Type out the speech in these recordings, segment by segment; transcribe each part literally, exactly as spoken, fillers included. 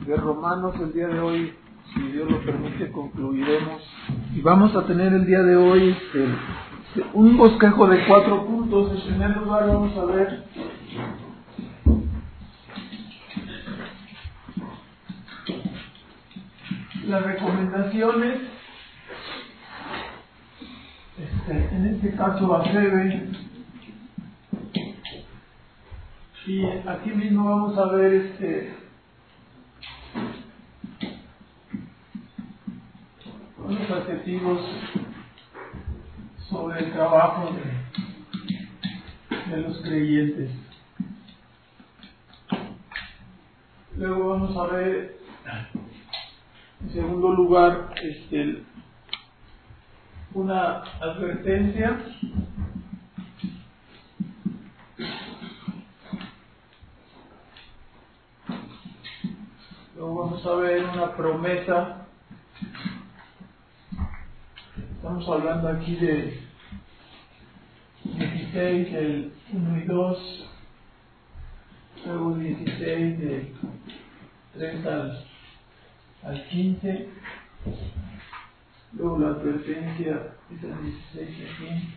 de Romanos. El día de hoy, si Dios lo permite, concluiremos. Y vamos a tener el día de hoy este, un bosquejo de cuatro puntos. En primer lugar vamos a ver las recomendaciones, este, en este caso a Febe. Y aquí mismo vamos a ver este unos adjetivos sobre el trabajo de, de los creyentes. Luego vamos a ver, en segundo lugar, este, una advertencia. Luego vamos a ver una promesa. Estamos hablando aquí de dieciséis, del uno y dos, luego dieciséis, del tres al, al quince, luego la advertencia es el dieciséis aquí,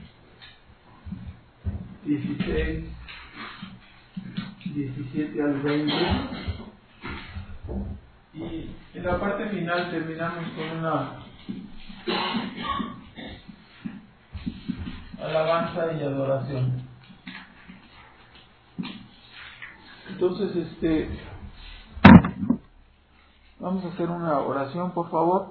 dieciséis, diecisiete al veinte, y en la parte final terminamos con una alabanza y adoración. Entonces, este, vamos a hacer una oración, por favor.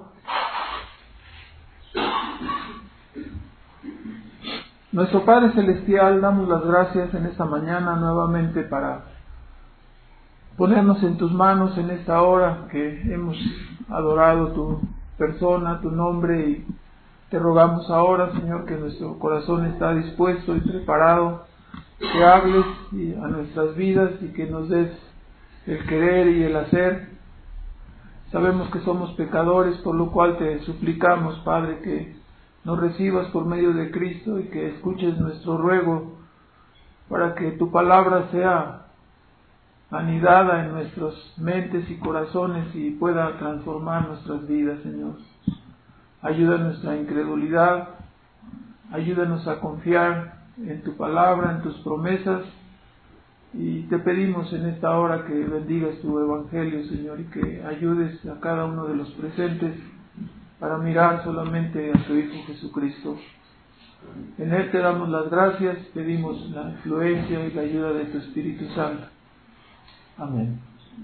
Nuestro Padre Celestial, damos las gracias en esta mañana nuevamente para ponernos en tus manos en esta hora que hemos adorado tu persona, tu nombre, y te rogamos ahora, Señor, que nuestro corazón está dispuesto y preparado, que hables a nuestras vidas y que nos des el querer y el hacer. Sabemos que somos pecadores, por lo cual te suplicamos, Padre, que nos recibas por medio de Cristo y que escuches nuestro ruego para que tu palabra sea anidada en nuestras mentes y corazones y pueda transformar nuestras vidas, Señor. Ayuda nuestra incredulidad, ayúdanos a confiar en tu palabra, en tus promesas, y te pedimos en esta hora que bendigas tu evangelio, Señor, y que ayudes a cada uno de los presentes para mirar solamente a tu Hijo Jesucristo. En Él te damos las gracias, pedimos la influencia y la ayuda de tu Espíritu Santo. Amén.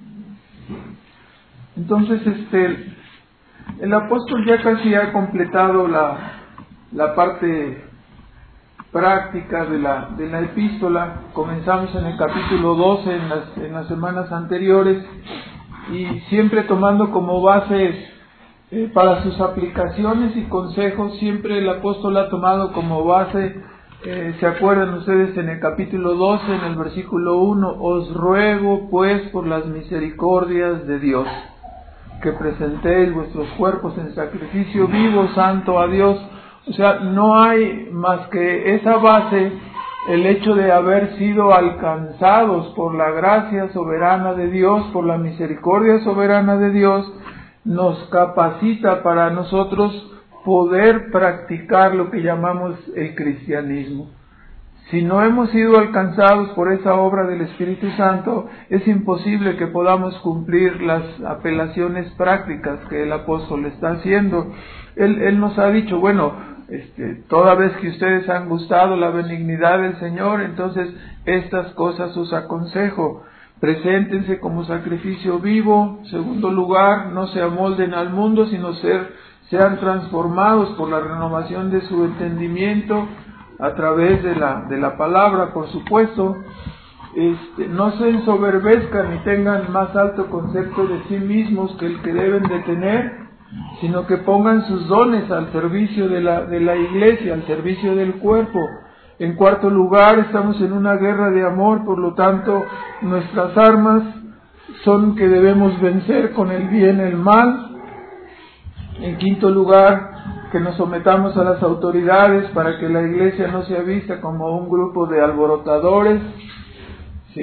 Entonces, este, el apóstol ya casi ha completado la, la parte práctica de la, de la epístola. Comenzamos en el capítulo doce en las, en las semanas anteriores, y siempre tomando como base eh, para sus aplicaciones y consejos, siempre el apóstol ha tomado como base, eh, ¿se acuerdan ustedes en el capítulo doce, en el versículo uno? Os ruego pues por las misericordias de Dios, que presentéis vuestros cuerpos en sacrificio vivo, santo a Dios. O sea, no hay más que esa base, el hecho de haber sido alcanzados por la gracia soberana de Dios, por la misericordia soberana de Dios, nos capacita para nosotros poder practicar lo que llamamos el cristianismo. Si no hemos sido alcanzados por esa obra del Espíritu Santo, es imposible que podamos cumplir las apelaciones prácticas que el apóstol está haciendo. Él, él nos ha dicho, bueno, este, toda vez que ustedes han gustado la benignidad del Señor, entonces estas cosas os aconsejo. Preséntense como sacrificio vivo. Segundo lugar, no se amolden al mundo, sino ser, sean transformados por la renovación de su entendimiento, a través de la, de la palabra, por supuesto. Este, no se ensoberbezcan ni tengan más alto concepto de sí mismos que el que deben de tener, sino que pongan sus dones al servicio de la, de la iglesia, al servicio del cuerpo. En cuarto lugar, estamos en una guerra de amor, por lo tanto, nuestras armas son que debemos vencer con el bien el mal. En quinto lugar, que nos sometamos a las autoridades para que la iglesia no sea vista como un grupo de alborotadores, ¿sí?,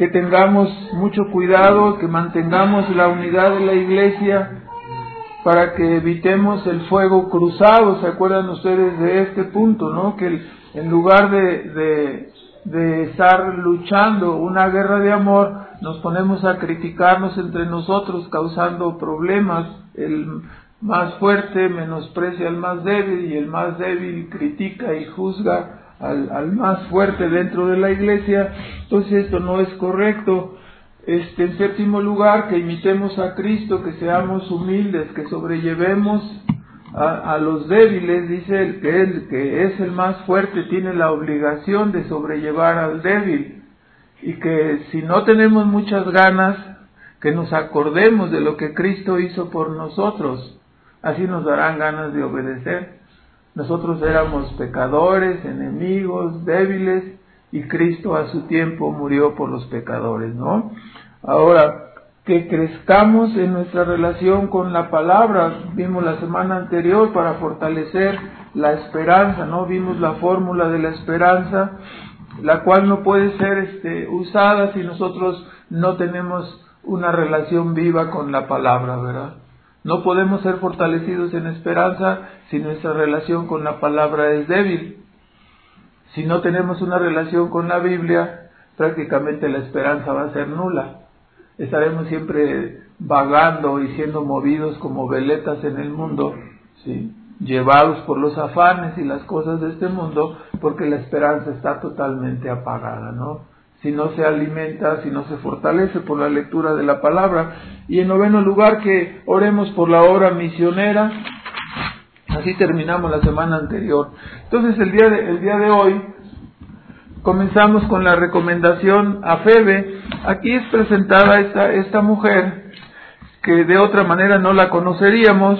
que tengamos mucho cuidado, que mantengamos la unidad de la iglesia, para que evitemos el fuego cruzado. ¿Se acuerdan ustedes de este punto, no? Que el, en lugar de, de, de estar luchando una guerra de amor, nos ponemos a criticarnos entre nosotros, causando problemas. El más fuerte menosprecia al más débil, y el más débil critica y juzga al, al más fuerte dentro de la iglesia. Entonces esto no es correcto. Este, en séptimo lugar, que imitemos a Cristo, que seamos humildes, que sobrellevemos a, a los débiles. Dice el que, el que es el más fuerte tiene la obligación de sobrellevar al débil, y que si no tenemos muchas ganas, que nos acordemos de lo que Cristo hizo por nosotros, así nos darán ganas de obedecer. Nosotros éramos pecadores, enemigos, débiles, y Cristo a su tiempo murió por los pecadores, ¿no? Ahora, que crezcamos en nuestra relación con la palabra. Vimos la semana anterior para fortalecer la esperanza, ¿no? Vimos la fórmula de la esperanza, la cual no puede ser este, usada si nosotros no tenemos una relación viva con la palabra, ¿verdad? No podemos ser fortalecidos en esperanza si nuestra relación con la palabra es débil. Si no tenemos una relación con la Biblia, prácticamente la esperanza va a ser nula. Estaremos siempre vagando y siendo movidos como veletas en el mundo, ¿sí? Llevados por los afanes y las cosas de este mundo, porque la esperanza está totalmente apagada, ¿no? Si no se alimenta, si no se fortalece por la lectura de la palabra. Y en noveno lugar, que oremos por la obra misionera. Así terminamos la semana anterior. Entonces el día de, el día de hoy comenzamos con la recomendación a Febe. Aquí es presentada esta, esta mujer, que de otra manera no la conoceríamos.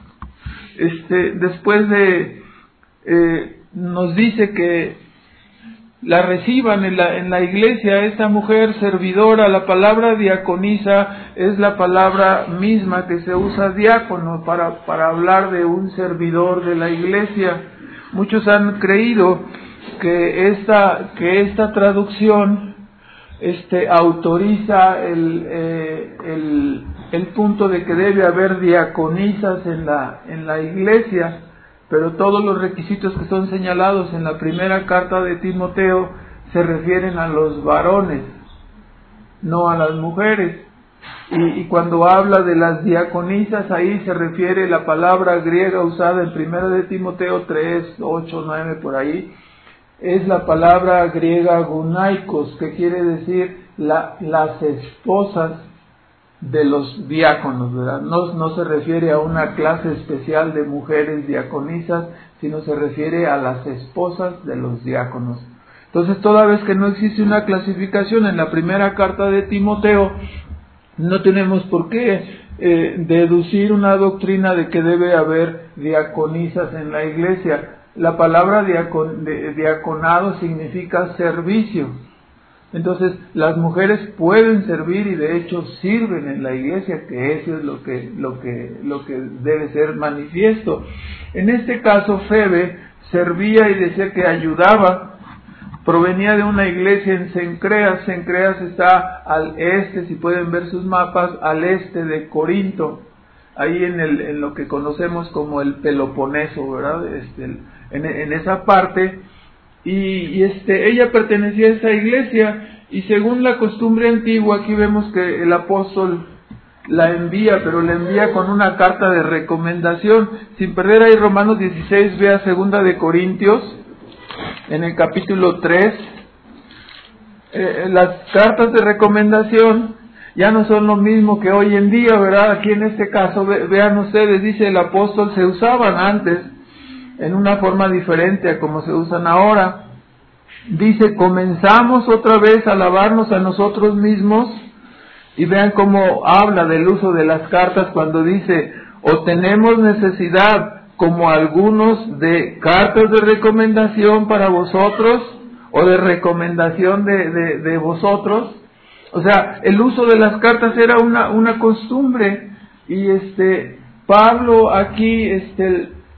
Este, después de, eh, nos dice que la reciban en la, en la iglesia. Esta mujer servidora, la palabra diaconisa es la palabra misma que se usa diácono para, para hablar de un servidor de la iglesia. Muchos han creído que esta, que esta traducción este, autoriza el, eh, el, el punto de que debe haber diaconisas en la, en la iglesia. Pero todos los requisitos que son señalados en la primera carta de Timoteo se refieren a los varones, no a las mujeres. Y, y cuando habla de las diaconisas, ahí se refiere la palabra griega usada en primera de Timoteo tres, ocho, nueve, por ahí. Es la palabra griega gunaikos, que quiere decir la, las esposas de los diáconos, ¿verdad? No, no se refiere a una clase especial de mujeres diaconisas, sino se refiere a las esposas de los diáconos. Entonces, toda vez que no existe una clasificación en la primera carta de Timoteo, no tenemos por qué eh, deducir una doctrina de que debe haber diaconisas en la iglesia. La palabra diacon, de, diaconado significa servicio. Entonces, las mujeres pueden servir, y de hecho sirven en la iglesia, que eso es lo que, lo que, lo que debe ser manifiesto. En este caso, Febe servía y decía que ayudaba. Provenía de una iglesia en Cencreas. Cencreas está al este, si pueden ver sus mapas, al este de Corinto, ahí en, el, en lo que conocemos como el Peloponeso, ¿verdad? Este, en, en esa parte. Y, y este, ella pertenecía a esa iglesia, y según la costumbre antigua, aquí vemos que el apóstol la envía, pero la envía con una carta de recomendación. Sin perder ahí Romanos dieciséis, vea segunda de Corintios, en el capítulo tres. Eh, las cartas de recomendación ya no son lo mismo que hoy en día, ¿verdad? Aquí en este caso, ve, vean ustedes, dice el apóstol, se usaban antes en una forma diferente a como se usan ahora. Dice, comenzamos otra vez a alabarnos a nosotros mismos, y vean cómo habla del uso de las cartas cuando dice, o tenemos necesidad, como algunos, de cartas de recomendación para vosotros, o de recomendación de, de, de vosotros. O sea, el uso de las cartas era una, una costumbre, y este Pablo aquí este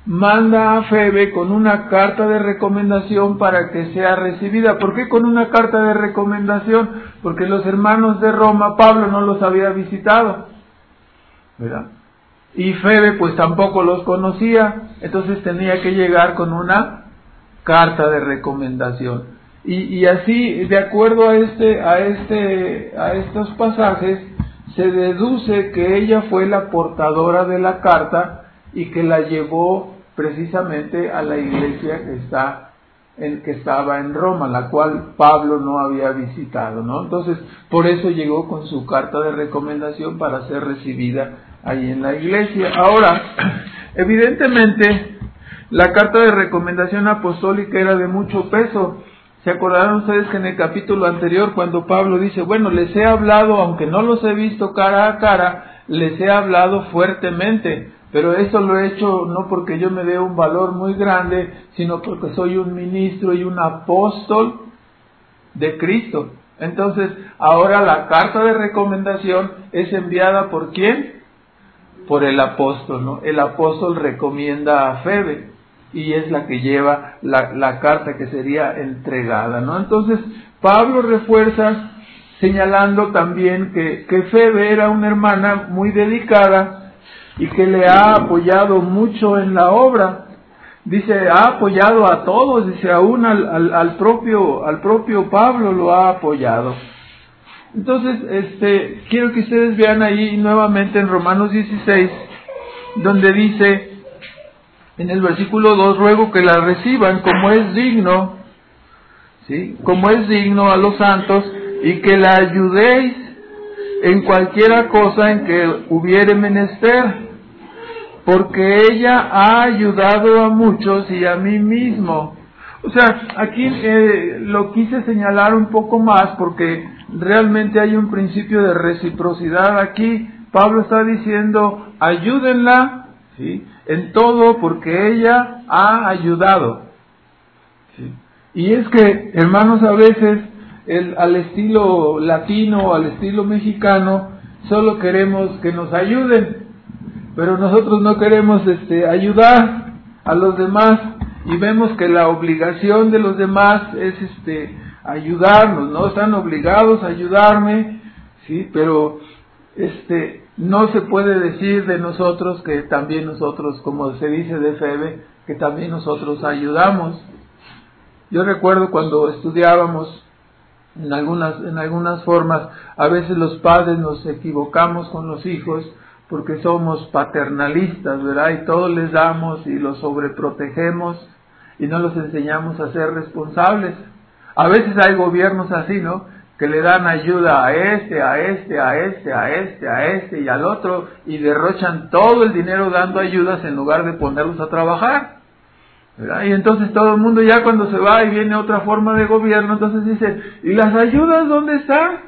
manda a Febe con una carta de recomendación para que sea recibida. ¿Por qué con una carta de recomendación? Porque los hermanos de Roma, Pablo no los había visitado, ¿verdad? Y Febe pues tampoco los conocía, entonces tenía que llegar con una carta de recomendación. Y, y así, de acuerdo a este, a este, a estos pasajes, se deduce que ella fue la portadora de la carta y que la llevó precisamente a la iglesia que está en, que estaba en Roma, la cual Pablo no había visitado, ¿no? Entonces, por eso llegó con su carta de recomendación para ser recibida ahí en la iglesia. Ahora, evidentemente, la carta de recomendación apostólica era de mucho peso. ¿Se acordarán ustedes que en el capítulo anterior, cuando Pablo dice, bueno, les he hablado, aunque no los he visto cara a cara, les he hablado fuertemente, pero eso lo he hecho no porque yo me dé un valor muy grande, sino porque soy un ministro y un apóstol de Cristo. Entonces, ahora la carta de recomendación es enviada ¿por quién? Por el apóstol, ¿no? El apóstol recomienda a Febe y es la que lleva la, la carta que sería entregada, ¿no? Entonces, Pablo refuerza señalando también que, que Febe era una hermana muy dedicada y que le ha apoyado mucho en la obra. Dice, ha apoyado a todos, dice, aún al, al, al propio, al propio Pablo lo ha apoyado. Entonces, este, quiero que ustedes vean ahí nuevamente en Romanos dieciséis, donde dice, en el versículo dos, ruego que la reciban como es digno, ¿sí? Como es digno a los santos, y que la ayudéis en cualquiera cosa en que hubiere menester, porque ella ha ayudado a muchos y a mí mismo. O sea, aquí eh, lo quise señalar un poco más porque realmente hay un principio de reciprocidad aquí. Pablo está diciendo, ayúdenla, ¿sí?, en todo porque ella ha ayudado. ¿Sí? Y es que, hermanos, a veces el, al estilo latino o al estilo mexicano, solo queremos que nos ayuden, pero nosotros no queremos este, ayudar a los demás y vemos que la obligación de los demás es este, ayudarnos, ¿no? Están obligados a ayudarme, ¿sí? Pero este, no se puede decir de nosotros que también nosotros, como se dice de Febe, que también nosotros ayudamos. Yo recuerdo cuando estudiábamos en algunas, en algunas formas, a veces los padres nos equivocamos con los hijos porque somos paternalistas, ¿verdad? Y todo les damos y los sobreprotegemos y no los enseñamos a ser responsables. A veces hay gobiernos así, ¿no?, que le dan ayuda a este, a este, a este, a este, a este y al otro, y derrochan todo el dinero dando ayudas en lugar de ponerlos a trabajar, ¿verdad? Y entonces todo el mundo ya cuando se va y viene otra forma de gobierno, entonces dice, ¿y las ayudas dónde están?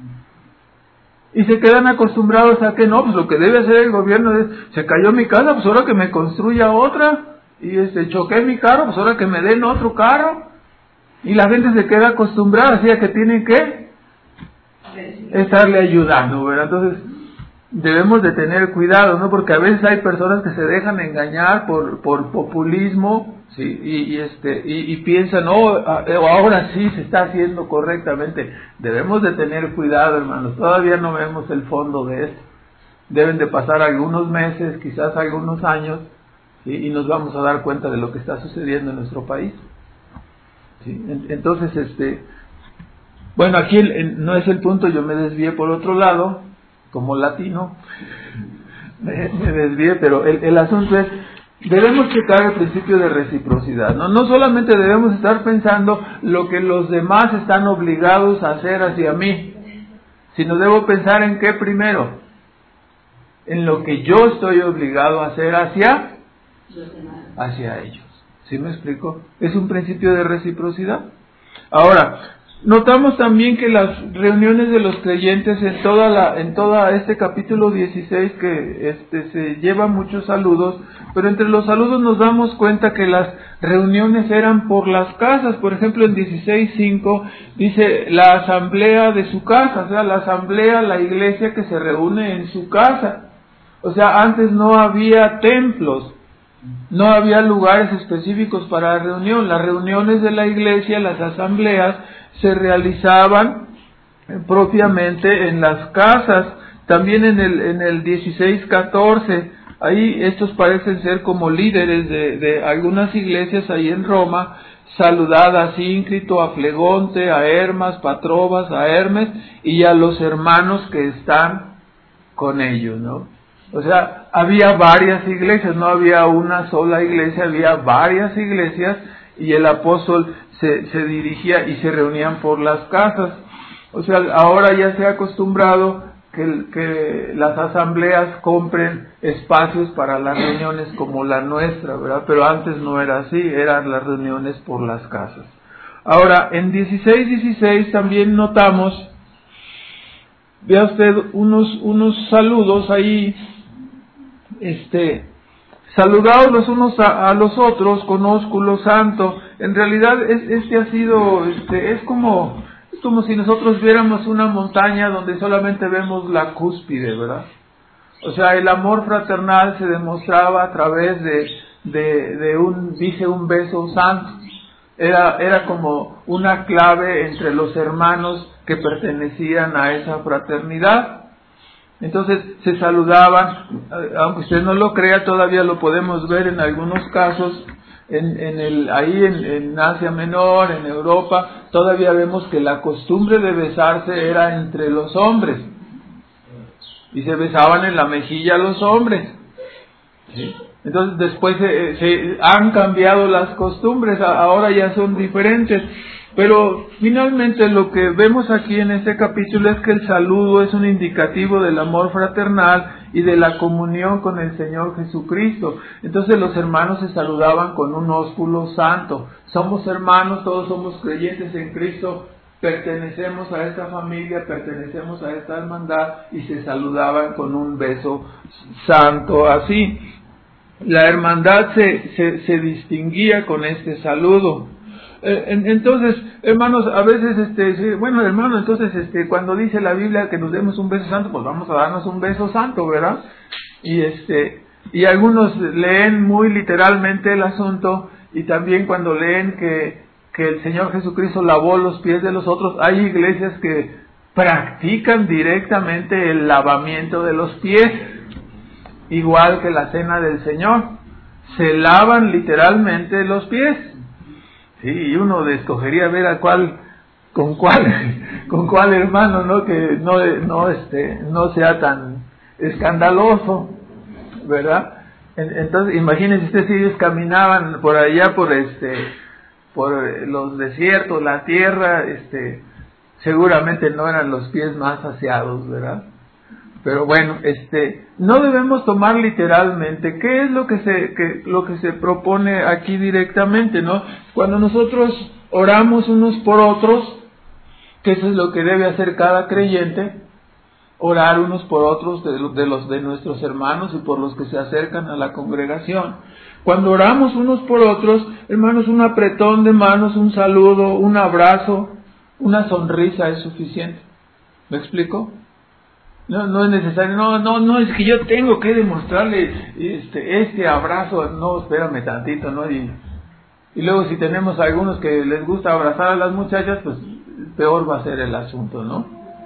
Y se quedan acostumbrados a que no, pues lo que debe hacer el gobierno es, se cayó mi casa, pues ahora que me construya otra, y este, choqué mi carro, pues ahora que me den otro carro. Y la gente se queda acostumbrada, así a que tienen que estarle ayudando, ¿verdad? Entonces, debemos de tener cuidado, ¿no? Porque a veces hay personas que se dejan engañar por, por populismo, ¿sí? Y, y este, y, y piensan, oh, ahora sí se está haciendo correctamente. Debemos de tener cuidado, hermanos. Todavía no vemos el fondo de esto. Deben de pasar algunos meses, quizás algunos años, ¿sí?, y nos vamos a dar cuenta de lo que está sucediendo en nuestro país. ¿Sí? Entonces, este, bueno, aquí el, el, no es el punto, yo me desvié por otro lado, como latino, me, me desvié, pero el, el asunto es, debemos checar el principio de reciprocidad, ¿no? No solamente debemos estar pensando lo que los demás están obligados a hacer hacia mí, sino debo pensar en qué primero, en lo que yo estoy obligado a hacer hacia, hacia ellos. ¿Sí me explico? Es un principio de reciprocidad. Ahora, notamos también que las reuniones de los creyentes en toda la, en toda este capítulo dieciséis, que este se lleva muchos saludos, pero entre los saludos nos damos cuenta que las reuniones eran por las casas. Por ejemplo, en dieciséis cinco dice la asamblea de su casa, o sea, la asamblea, la iglesia que se reúne en su casa. O sea, antes no había templos. No había lugares específicos para reunión. Las reuniones de la iglesia, las asambleas, se realizaban propiamente en las casas. También en el, en el dieciséis catorce, ahí estos parecen ser como líderes de, de algunas iglesias ahí en Roma. Saludad a Síncrito, a Flegonte, a Hermas, Patrobas, a Hermes y a los hermanos que están con ellos, ¿no? O sea, había varias iglesias, no había una sola iglesia, había varias iglesias, y el apóstol se, se dirigía y se reunían por las casas. O sea, ahora ya se ha acostumbrado que, que las asambleas compren espacios para las reuniones como la nuestra, ¿verdad? Pero antes no era así, eran las reuniones por las casas. Ahora, en dieciséis dieciséis también notamos, vea usted unos, unos saludos ahí, este, saludaos los unos a, a los otros con ósculo santo. En realidad es, este ha sido, este, es como, es como si nosotros viéramos una montaña donde solamente vemos la cúspide, ¿verdad? O sea, el amor fraternal se demostraba a través de, de, de un, dice, un beso santo. Era, era como una clave entre los hermanos que pertenecían a esa fraternidad. Entonces se saludaban, aunque usted no lo crea, todavía lo podemos ver en algunos casos, en, en el, ahí en, en Asia Menor, en Europa, todavía vemos que la costumbre de besarse era entre los hombres, y se besaban en la mejilla los hombres, ¿sí? Entonces después se, se han cambiado las costumbres, ahora ya son diferentes. Pero finalmente lo que vemos aquí en este capítulo es que el saludo es un indicativo del amor fraternal y de la comunión con el Señor Jesucristo. Entonces los hermanos se saludaban con un ósculo santo. Somos hermanos, todos somos creyentes en Cristo, pertenecemos a esta familia, pertenecemos a esta hermandad, y se saludaban con un beso santo. Así, la hermandad se, se, se distinguía con este saludo. Entonces, hermanos, a veces, este, bueno, hermano, entonces, este, cuando dice la Biblia que nos demos un beso santo, pues vamos a darnos un beso santo, ¿verdad? Y este, y algunos leen muy literalmente el asunto, y también cuando leen que, que el Señor Jesucristo lavó los pies de los otros, hay iglesias que practican directamente el lavamiento de los pies, igual que la cena del Señor, se lavan literalmente los pies. Sí, y uno escogería ver a cuál, con cuál, con cuál hermano, ¿no? Que no, no, este, no sea tan escandaloso, ¿verdad? Entonces, imagínense usted si ellos caminaban por allá, por este, por los desiertos, la tierra, este, seguramente no eran los pies más aseados, ¿verdad? Pero bueno, este, no debemos tomar literalmente. ¿Qué es lo que se, que, lo que se propone aquí directamente, no? Cuando nosotros oramos unos por otros, que eso es lo que debe hacer cada creyente, orar unos por otros de, de los de nuestros hermanos y por los que se acercan a la congregación. Cuando oramos unos por otros, hermanos, un apretón de manos, un saludo, un abrazo, una sonrisa es suficiente. ¿Me explico? No, no es necesario, no, no, no, es que yo tengo que demostrarle este, este abrazo, no, espérame tantito, ¿no? Y, y luego si tenemos algunos que les gusta abrazar a las muchachas, pues peor va a ser el asunto, ¿no?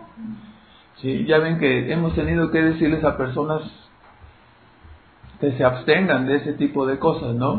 Sí, ya ven que hemos tenido que decirles a personas que se abstengan de ese tipo de cosas, ¿no?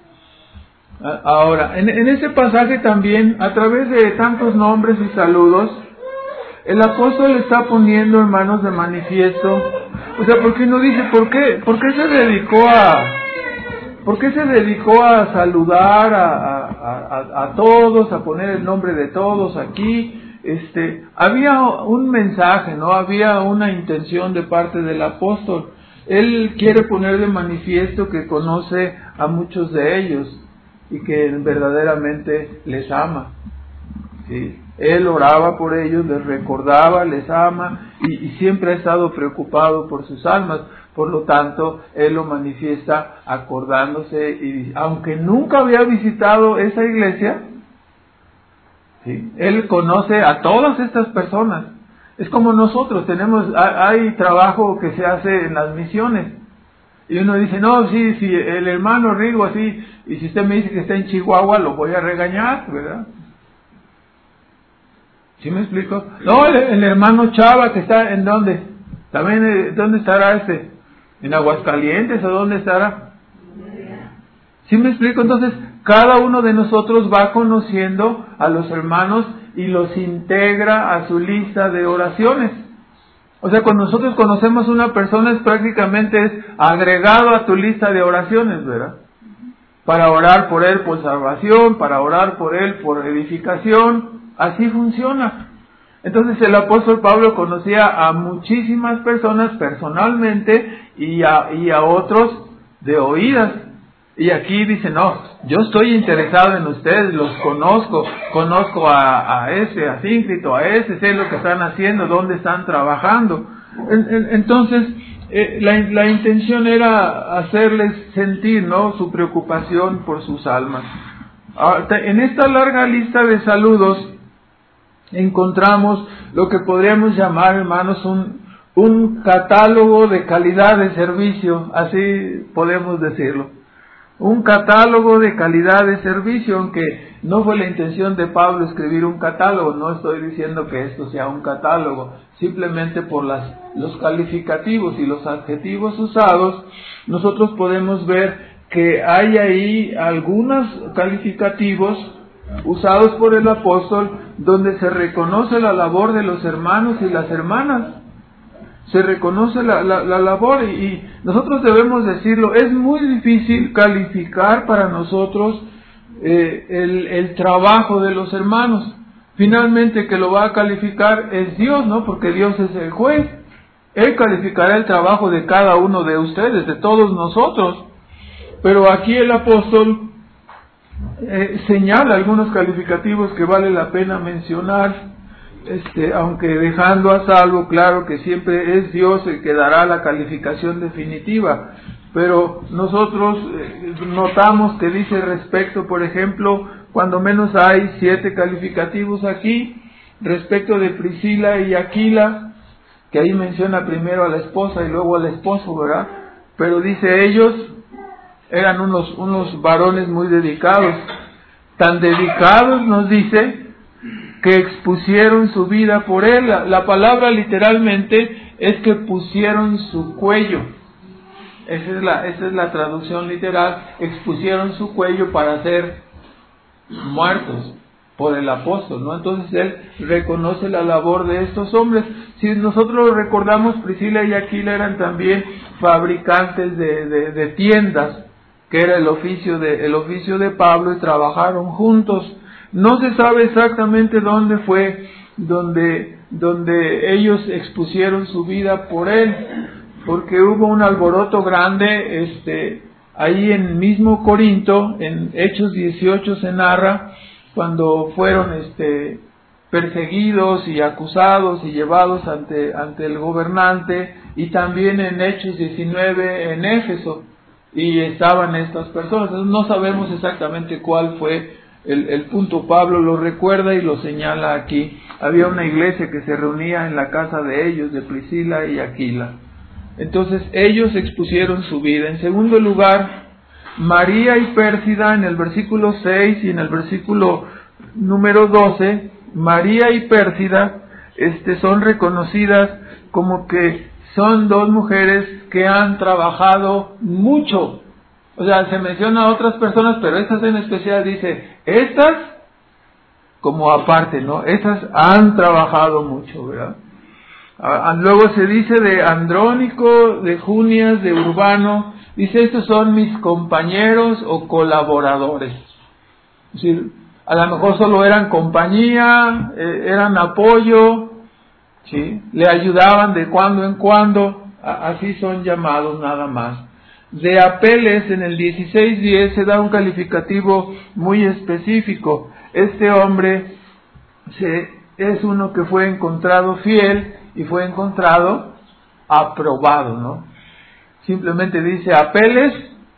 Ahora, en, en ese pasaje también, a través de tantos nombres y saludos, el apóstol está poniendo, hermanos, de manifiesto, o sea, porque uno dice, ¿por qué, por qué se dedicó a, por qué se dedicó a saludar a, a, a, a todos, a poner el nombre de todos aquí? Este, había un mensaje, ¿no? Había una intención de parte del apóstol. Él quiere poner de manifiesto que conoce a muchos de ellos y que verdaderamente les ama, ¿sí? Él oraba por ellos, les recordaba, les ama y, y siempre ha estado preocupado por sus almas. Por lo tanto, Él lo manifiesta acordándose, y aunque nunca había visitado esa iglesia, ¿sí? Él conoce a todas estas personas. Es como nosotros tenemos, hay trabajo que se hace en las misiones. Y uno dice, no, sí, sí, el hermano Rigo así, y si usted me dice que está en Chihuahua, lo voy a regañar, ¿verdad? ¿Sí me explico? No, el, el hermano Chava que está en dónde, también, eh, ¿dónde estará este? ¿En Aguascalientes o dónde estará? ¿Sí me explico? Entonces, cada uno de nosotros va conociendo a los hermanos y los integra a su lista de oraciones. O sea, cuando nosotros conocemos a una persona, es prácticamente es agregado a tu lista de oraciones, ¿verdad? Para orar por él por salvación, para orar por él por edificación, así funciona. Entonces el apóstol Pablo conocía a muchísimas personas personalmente y a, y a otros de oídas. Y aquí dice, no, yo estoy interesado en ustedes, los conozco, conozco a, a ese, a Síncrito, a ese, sé lo que están haciendo, dónde están trabajando. En, en, entonces, eh, la, la intención era hacerles sentir, ¿no?, su preocupación por sus almas. Ahora, en esta larga lista de saludos encontramos lo que podríamos llamar, hermanos, un, un catálogo de calidad de servicio, así podemos decirlo. Un catálogo de calidad de servicio, aunque no fue la intención de Pablo escribir un catálogo, no estoy diciendo que esto sea un catálogo, simplemente por las, los calificativos y los adjetivos usados, nosotros podemos ver que hay ahí algunos calificativos usados por el apóstol donde se reconoce la labor de los hermanos y las hermanas. Se reconoce la, la, la labor y, y nosotros debemos decirlo, es muy difícil calificar para nosotros eh, el, el trabajo de los hermanos. Finalmente que lo va a calificar es Dios, ¿no? Porque Dios es el juez. Él calificará el trabajo de cada uno de ustedes, de todos nosotros. Pero aquí el apóstol eh, señala algunos calificativos que vale la pena mencionar. Este, aunque dejando a salvo, claro que siempre es Dios el que dará la calificación definitiva, pero nosotros eh, notamos que dice respecto, por ejemplo, cuando menos hay siete calificativos aquí, respecto de Priscila y Aquila, que ahí menciona primero a la esposa y luego al esposo, ¿verdad? Pero dice ellos eran unos, unos varones muy dedicados, tan dedicados nos dice, que expusieron su vida por él. La, la palabra literalmente es que pusieron su cuello. Esa es la, esa es la traducción literal. Expusieron su cuello para ser muertos por el apóstol, ¿no? Entonces él reconoce la labor de estos hombres. Si nosotros recordamos, Priscila y Aquila eran también fabricantes de, de, de tiendas, que era el oficio de, el oficio de Pablo, y trabajaron juntos. No se sabe exactamente dónde fue donde, donde ellos expusieron su vida por él, porque hubo un alboroto grande, este, ahí en mismo Corinto, en Hechos dieciocho se narra, cuando fueron, este, perseguidos y acusados y llevados ante, ante el gobernante, y también en Hechos diecinueve en Éfeso, y estaban estas personas. No sabemos exactamente cuál fue El, el punto. Pablo lo recuerda y lo señala aquí. Había una iglesia que se reunía en la casa de ellos, de Priscila y Aquila. Entonces ellos expusieron su vida. En segundo lugar, María y Pérsida, en el versículo seis y en el versículo número doce, María y Pérsida este, son reconocidas como que son dos mujeres que han trabajado mucho. O sea, se menciona a otras personas, pero estas en especial dice, estas como aparte, ¿no? Estas han trabajado mucho, ¿verdad? Ah, luego se dice de Andrónico, de Junias, de Urbano, dice, estos son mis compañeros o colaboradores. Es decir, a lo mejor solo eran compañía, eh, eran apoyo, ¿sí? Le ayudaban de cuando en cuando, así son llamados nada más. De Apeles, en el dieciséis diez, se da un calificativo muy específico. Este hombre se, es uno que fue encontrado fiel y fue encontrado aprobado, ¿no? Simplemente dice Apeles,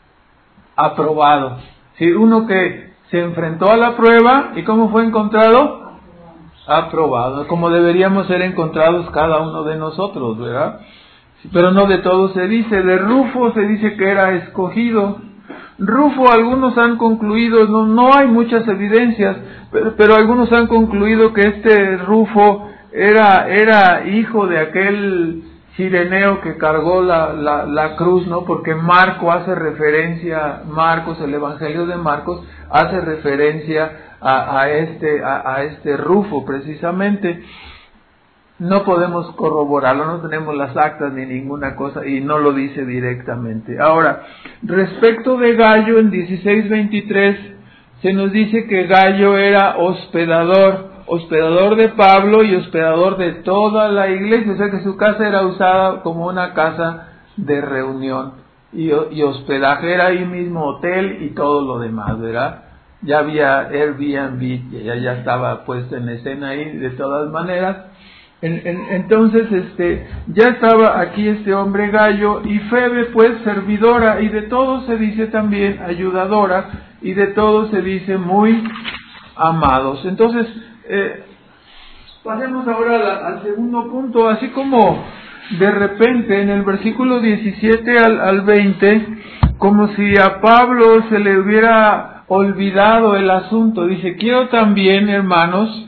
aprobado. Sí, uno que se enfrentó a la prueba, ¿y cómo fue encontrado? Aprobado, como deberíamos ser encontrados cada uno de nosotros, ¿verdad? pero no de todo se dice. De Rufo se dice que era escogido. Rufo, algunos han concluido, no, no hay muchas evidencias, pero, pero algunos han concluido que este Rufo era, era hijo de aquel cireneo que cargó la, la, la cruz, ¿no? Porque Marco hace referencia, Marcos, el Evangelio de Marcos, hace referencia a, a este, a, a este Rufo, precisamente. No podemos corroborarlo, no tenemos las actas ni ninguna cosa, y no lo dice directamente. Ahora, respecto de Gayo, en dieciséis veintitrés, se nos dice que Gayo era hospedador, hospedador de Pablo y hospedador de toda la iglesia, o sea que su casa era usada como una casa de reunión, y, y hospedaje, era ahí mismo hotel y todo lo demás, ¿verdad? Ya había Airbnb, ya, ya estaba puesto en escena ahí de todas maneras. En, en, entonces, este, ya estaba aquí este hombre Gayo, y Febe, pues, servidora, y de todo se dice también ayudadora, y de todo se dice muy amados. Entonces, eh, pasemos ahora a la, al segundo punto. Así como de repente en el versículo diecisiete al, al veinte, como si a Pablo se le hubiera olvidado el asunto, dice: quiero también, hermanos,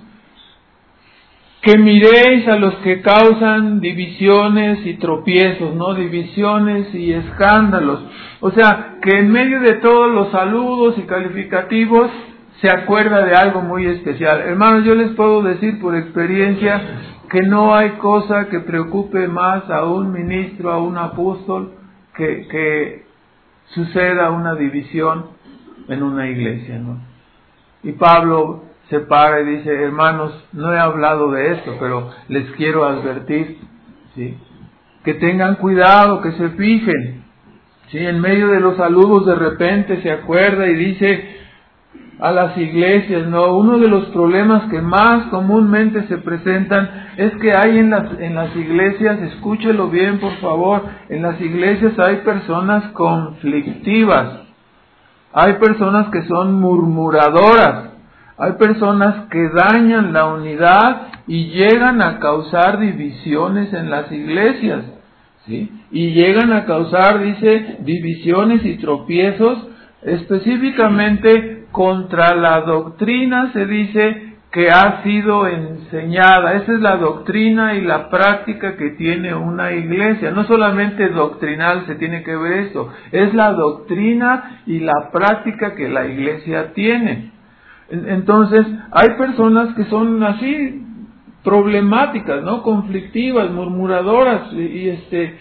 que miréis a los que causan divisiones y tropiezos, ¿no? Divisiones y escándalos. O sea, que en medio de todos los saludos y calificativos se acuerda de algo muy especial. Hermanos, yo les puedo decir por experiencia que no hay cosa que preocupe más a un ministro, a un apóstol, que, que suceda una división en una iglesia, ¿no? Y Pablo se para y dice: hermanos, no he hablado de esto, pero les quiero advertir, ¿sí?, que tengan cuidado, que se fijen, ¿sí? En medio de los saludos de repente se acuerda y dice a las iglesias, ¿no? Uno de los problemas que más comúnmente se presentan es que hay en las, en las iglesias, escúchelo bien por favor, en las iglesias hay personas conflictivas, hay personas que son murmuradoras, hay personas que dañan la unidad y llegan a causar divisiones en las iglesias, ¿sí? Y llegan a causar, dice, divisiones y tropiezos, específicamente contra la doctrina, se dice, que ha sido enseñada. Esa es la doctrina y la práctica que tiene una iglesia. No solamente doctrinal se tiene que ver esto, es la doctrina y la práctica que la iglesia tiene. Entonces, hay personas que son así, problemáticas, ¿no? Conflictivas, murmuradoras, y, y este,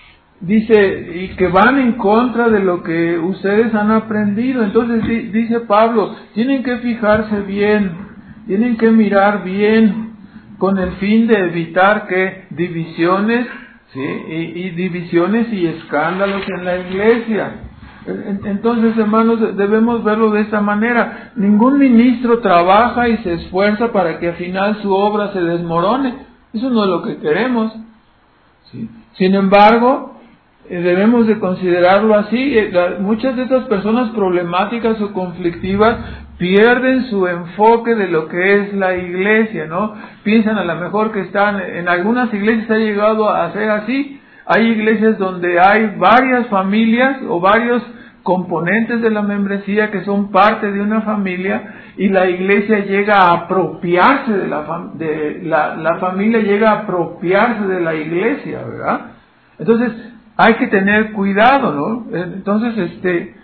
dice, y que van en contra de lo que ustedes han aprendido. Entonces, di, dice Pablo, tienen que fijarse bien, tienen que mirar bien, con el fin de evitar que divisiones, ¿sí? y, y divisiones y escándalos en la iglesia. Entonces, hermanos, debemos verlo de esta manera. Ningún ministro trabaja y se esfuerza para que al final su obra se desmorone. Eso no es lo que queremos, ¿sí? Sin embargo, debemos de considerarlo así. Muchas de estas personas problemáticas o conflictivas pierden su enfoque de lo que es la iglesia, ¿no? Piensan a lo mejor que están, en algunas iglesias ha llegado a ser así. Hay iglesias donde hay varias familias o varios componentes de la membresía que son parte de una familia, y la iglesia llega a apropiarse de la, fam- de la, la familia llega a apropiarse de la iglesia, ¿verdad? Entonces, hay que tener cuidado, ¿no? Entonces, este,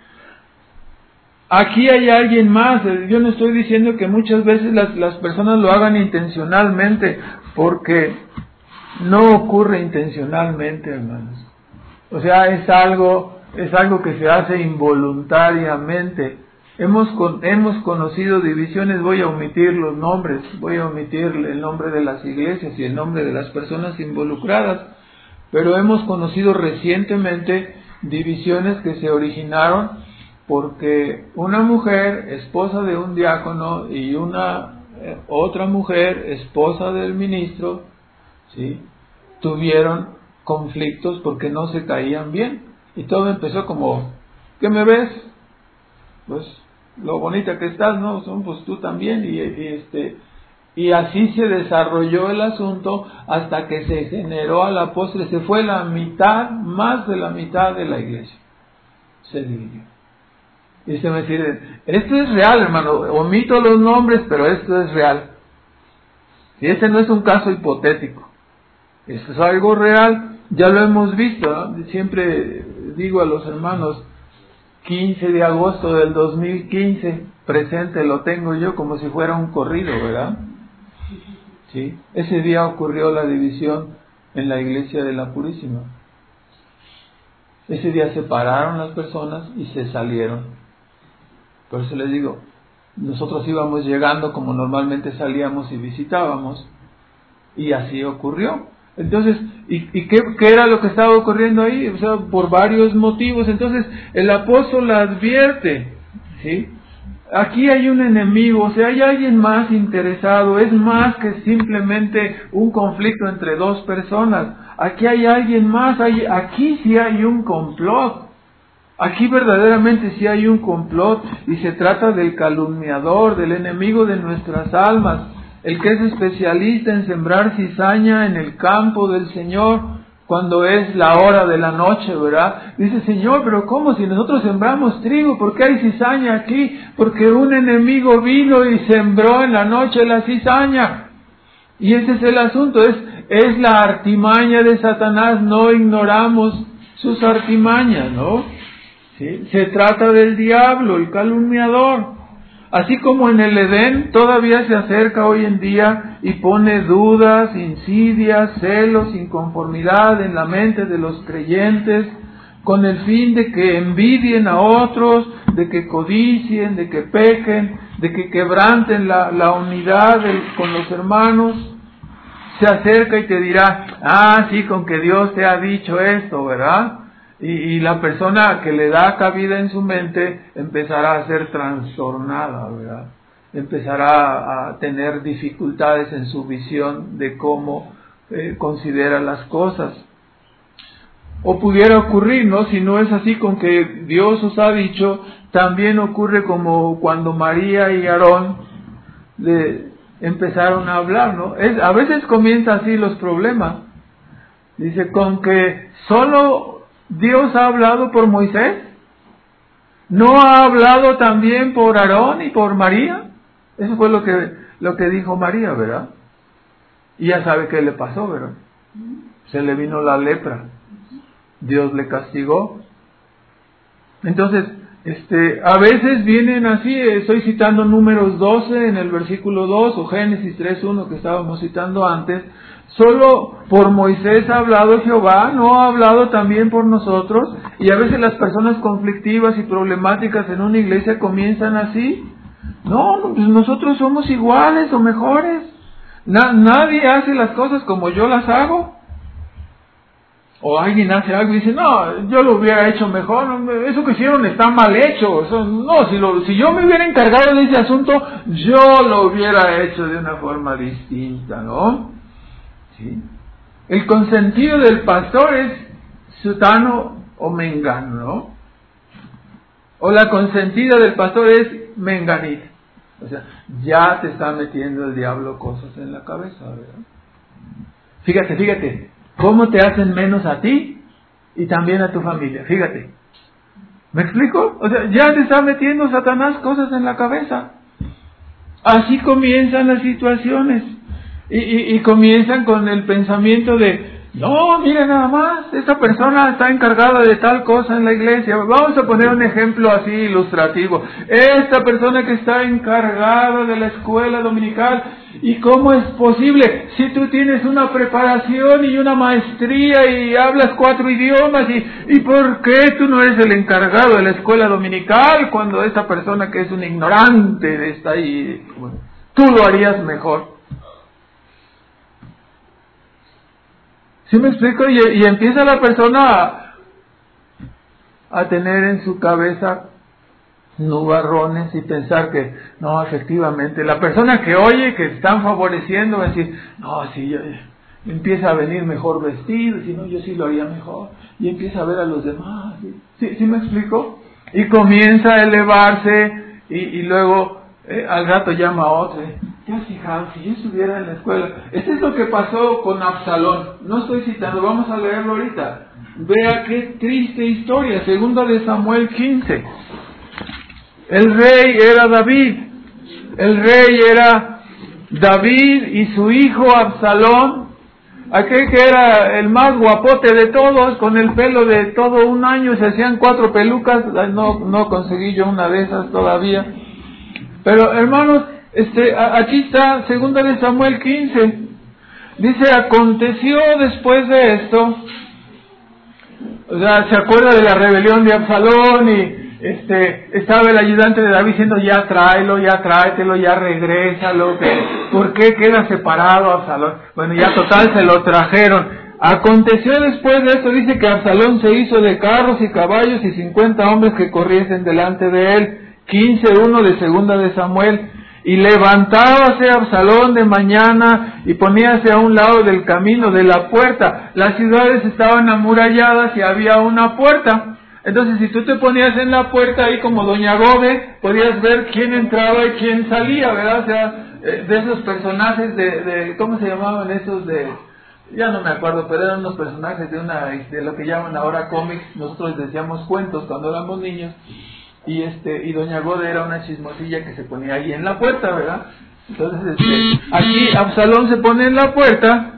aquí hay alguien más. Yo no estoy diciendo que muchas veces las, las personas lo hagan intencionalmente, porque no ocurre intencionalmente, hermanos. O sea, es algo, es algo que se hace involuntariamente. Hemos, con, hemos conocido divisiones, voy a omitir los nombres, voy a omitir el nombre de las iglesias y el nombre de las personas involucradas, pero hemos conocido recientemente divisiones que se originaron porque una mujer, esposa de un diácono, y una eh, otra mujer, esposa del ministro, ¿sí?, tuvieron conflictos porque no se caían bien. Y todo empezó como: ¿qué me ves? Pues lo bonita que estás, ¿no? Son, pues tú también. Y, y este Y así se desarrolló el asunto hasta que se generó a la postre, se fue la mitad, más de la mitad de la iglesia. Se dividió. Y se me dice, esto es real, hermano, omito los nombres, pero esto es real. Y este no es un caso hipotético. Esto es algo real, ya lo hemos visto, ¿no? Siempre digo a los hermanos, quince de agosto del dos mil quince, presente lo tengo yo como si fuera un corrido, ¿verdad? Sí, ese día ocurrió la división en la iglesia de la Purísima. Ese día se pararon las personas y se salieron. Por eso les digo, nosotros íbamos llegando como normalmente salíamos y visitábamos, y así ocurrió. Entonces, ¿y, y qué, qué era lo que estaba ocurriendo ahí? O sea, por varios motivos. Entonces, el apóstol advierte, ¿sí? Aquí hay un enemigo, o sea, hay alguien más interesado, es más que simplemente un conflicto entre dos personas. Aquí hay alguien más, hay, aquí sí hay un complot. Aquí verdaderamente sí hay un complot, y se trata del calumniador, del enemigo de nuestras almas, el que es especialista en sembrar cizaña en el campo del Señor cuando es la hora de la noche, ¿verdad? Dice, Señor, pero ¿cómo? Si nosotros sembramos trigo, ¿por qué hay cizaña aquí? Porque un enemigo vino y sembró en la noche la cizaña. Y ese es el asunto, es, es la artimaña de Satanás, no ignoramos sus artimañas, ¿no? ¿Sí? Se trata del diablo, el calumniador. Así como en el Edén todavía se acerca hoy en día y pone dudas, insidias, celos, inconformidad en la mente de los creyentes, con el fin de que envidien a otros, de que codicien, de que pequen, de que quebranten la, la unidad del, con los hermanos. Se acerca y te dirá, ah, sí, con que Dios te ha dicho esto, ¿verdad? Y, y la persona que le da cabida en su mente empezará a ser trastornada, ¿verdad? Empezará a tener dificultades en su visión de cómo eh, considera las cosas. O pudiera ocurrir, ¿no? Si no es así con que Dios os ha dicho, también ocurre como cuando María y Aarón le empezaron a hablar, ¿no? Es, a veces comienza así los problemas. Dice, con que solo Dios ha hablado por Moisés, ¿no ha hablado también por Aarón y por María? Eso fue lo que, lo que dijo María, ¿verdad? Y ya sabe qué le pasó, ¿verdad? Se le vino la lepra. Dios le castigó. Entonces, este, a veces vienen así, estoy citando Números doce en el versículo dos, o Génesis tres uno que estábamos citando antes. Solo por Moisés ha hablado Jehová, ¿no ha hablado también por nosotros? Y a veces las personas conflictivas y problemáticas en una iglesia comienzan así. No, pues nosotros somos iguales o mejores. Na, nadie hace las cosas como yo las hago. O alguien hace algo y dice, no, yo lo hubiera hecho mejor, eso que hicieron está mal hecho. Eso, no, si, lo, si yo me hubiera encargado de ese asunto, yo lo hubiera hecho de una forma distinta, ¿no? ¿Sí? El consentido del pastor es sutano o mengano, ¿no? O la consentida del pastor es menganita. O sea, ya te está metiendo el diablo cosas en la cabeza, ¿verdad? Fíjate, fíjate, cómo te hacen menos a ti y también a tu familia, fíjate. ¿Me explico? O sea, ya te está metiendo Satanás cosas en la cabeza. Así comienzan las situaciones. Y, y, y comienzan con el pensamiento de, no, mira nada más, esta persona está encargada de tal cosa en la iglesia. Vamos a poner un ejemplo así ilustrativo. Esta persona que está encargada de la escuela dominical, ¿y cómo es posible? Si tú tienes una preparación y una maestría y hablas cuatro idiomas, ¿y, y por qué tú no eres el encargado de la escuela dominical cuando esta persona que es un ignorante está ahí? Bueno, tú lo harías mejor. ¿Sí me explico? Y, y empieza la persona a, a tener en su cabeza nubarrones y pensar que, no, efectivamente, la persona que oye, que están favoreciendo, va a decir, no, sí, yo, empieza a venir mejor vestido, si no, yo sí lo haría mejor, y empieza a ver a los demás. ¿Sí, sí me explico? Y comienza a elevarse, y, y luego, eh, al rato llama a otro, ¿te has fijado? Si yo estuviera en la escuela. Esto es lo que pasó con Absalón. No estoy citando, vamos a leerlo ahorita. Vea qué triste historia. Segunda de Samuel quince. El rey era David. El rey era David y su hijo Absalón, aquel que era el más guapote de todos, con el pelo de todo un año, se hacían cuatro pelucas. No, no conseguí yo una de esas todavía. Pero hermanos, este, aquí está, segunda de Samuel quince. Dice, aconteció después de esto, o sea, se acuerda de la rebelión de Absalón y este, estaba el ayudante de David diciendo, ya tráelo, ya tráetelo, ya regrésalo, que, ¿por qué queda separado Absalón? Bueno, ya total se lo trajeron. Aconteció después de esto, dice que Absalón se hizo de carros y caballos y cincuenta hombres que corriesen delante de él. quince uno de segunda de Samuel. Y levantábase Absalón de mañana y poníase a un lado del camino de la puerta. Las ciudades estaban amuralladas y había una puerta. Entonces, si tú te ponías en la puerta ahí como Doña Gobe, podías ver quién entraba y quién salía, ¿verdad? O sea, de esos personajes de, de ¿cómo se llamaban esos de...? Ya no me acuerdo, pero eran unos personajes de una de lo que llaman ahora cómics. Nosotros decíamos cuentos cuando éramos niños. Y este y Doña Gobe era una chismosilla que se ponía ahí en la puerta, ¿verdad? Entonces, este, aquí Absalón se pone en la puerta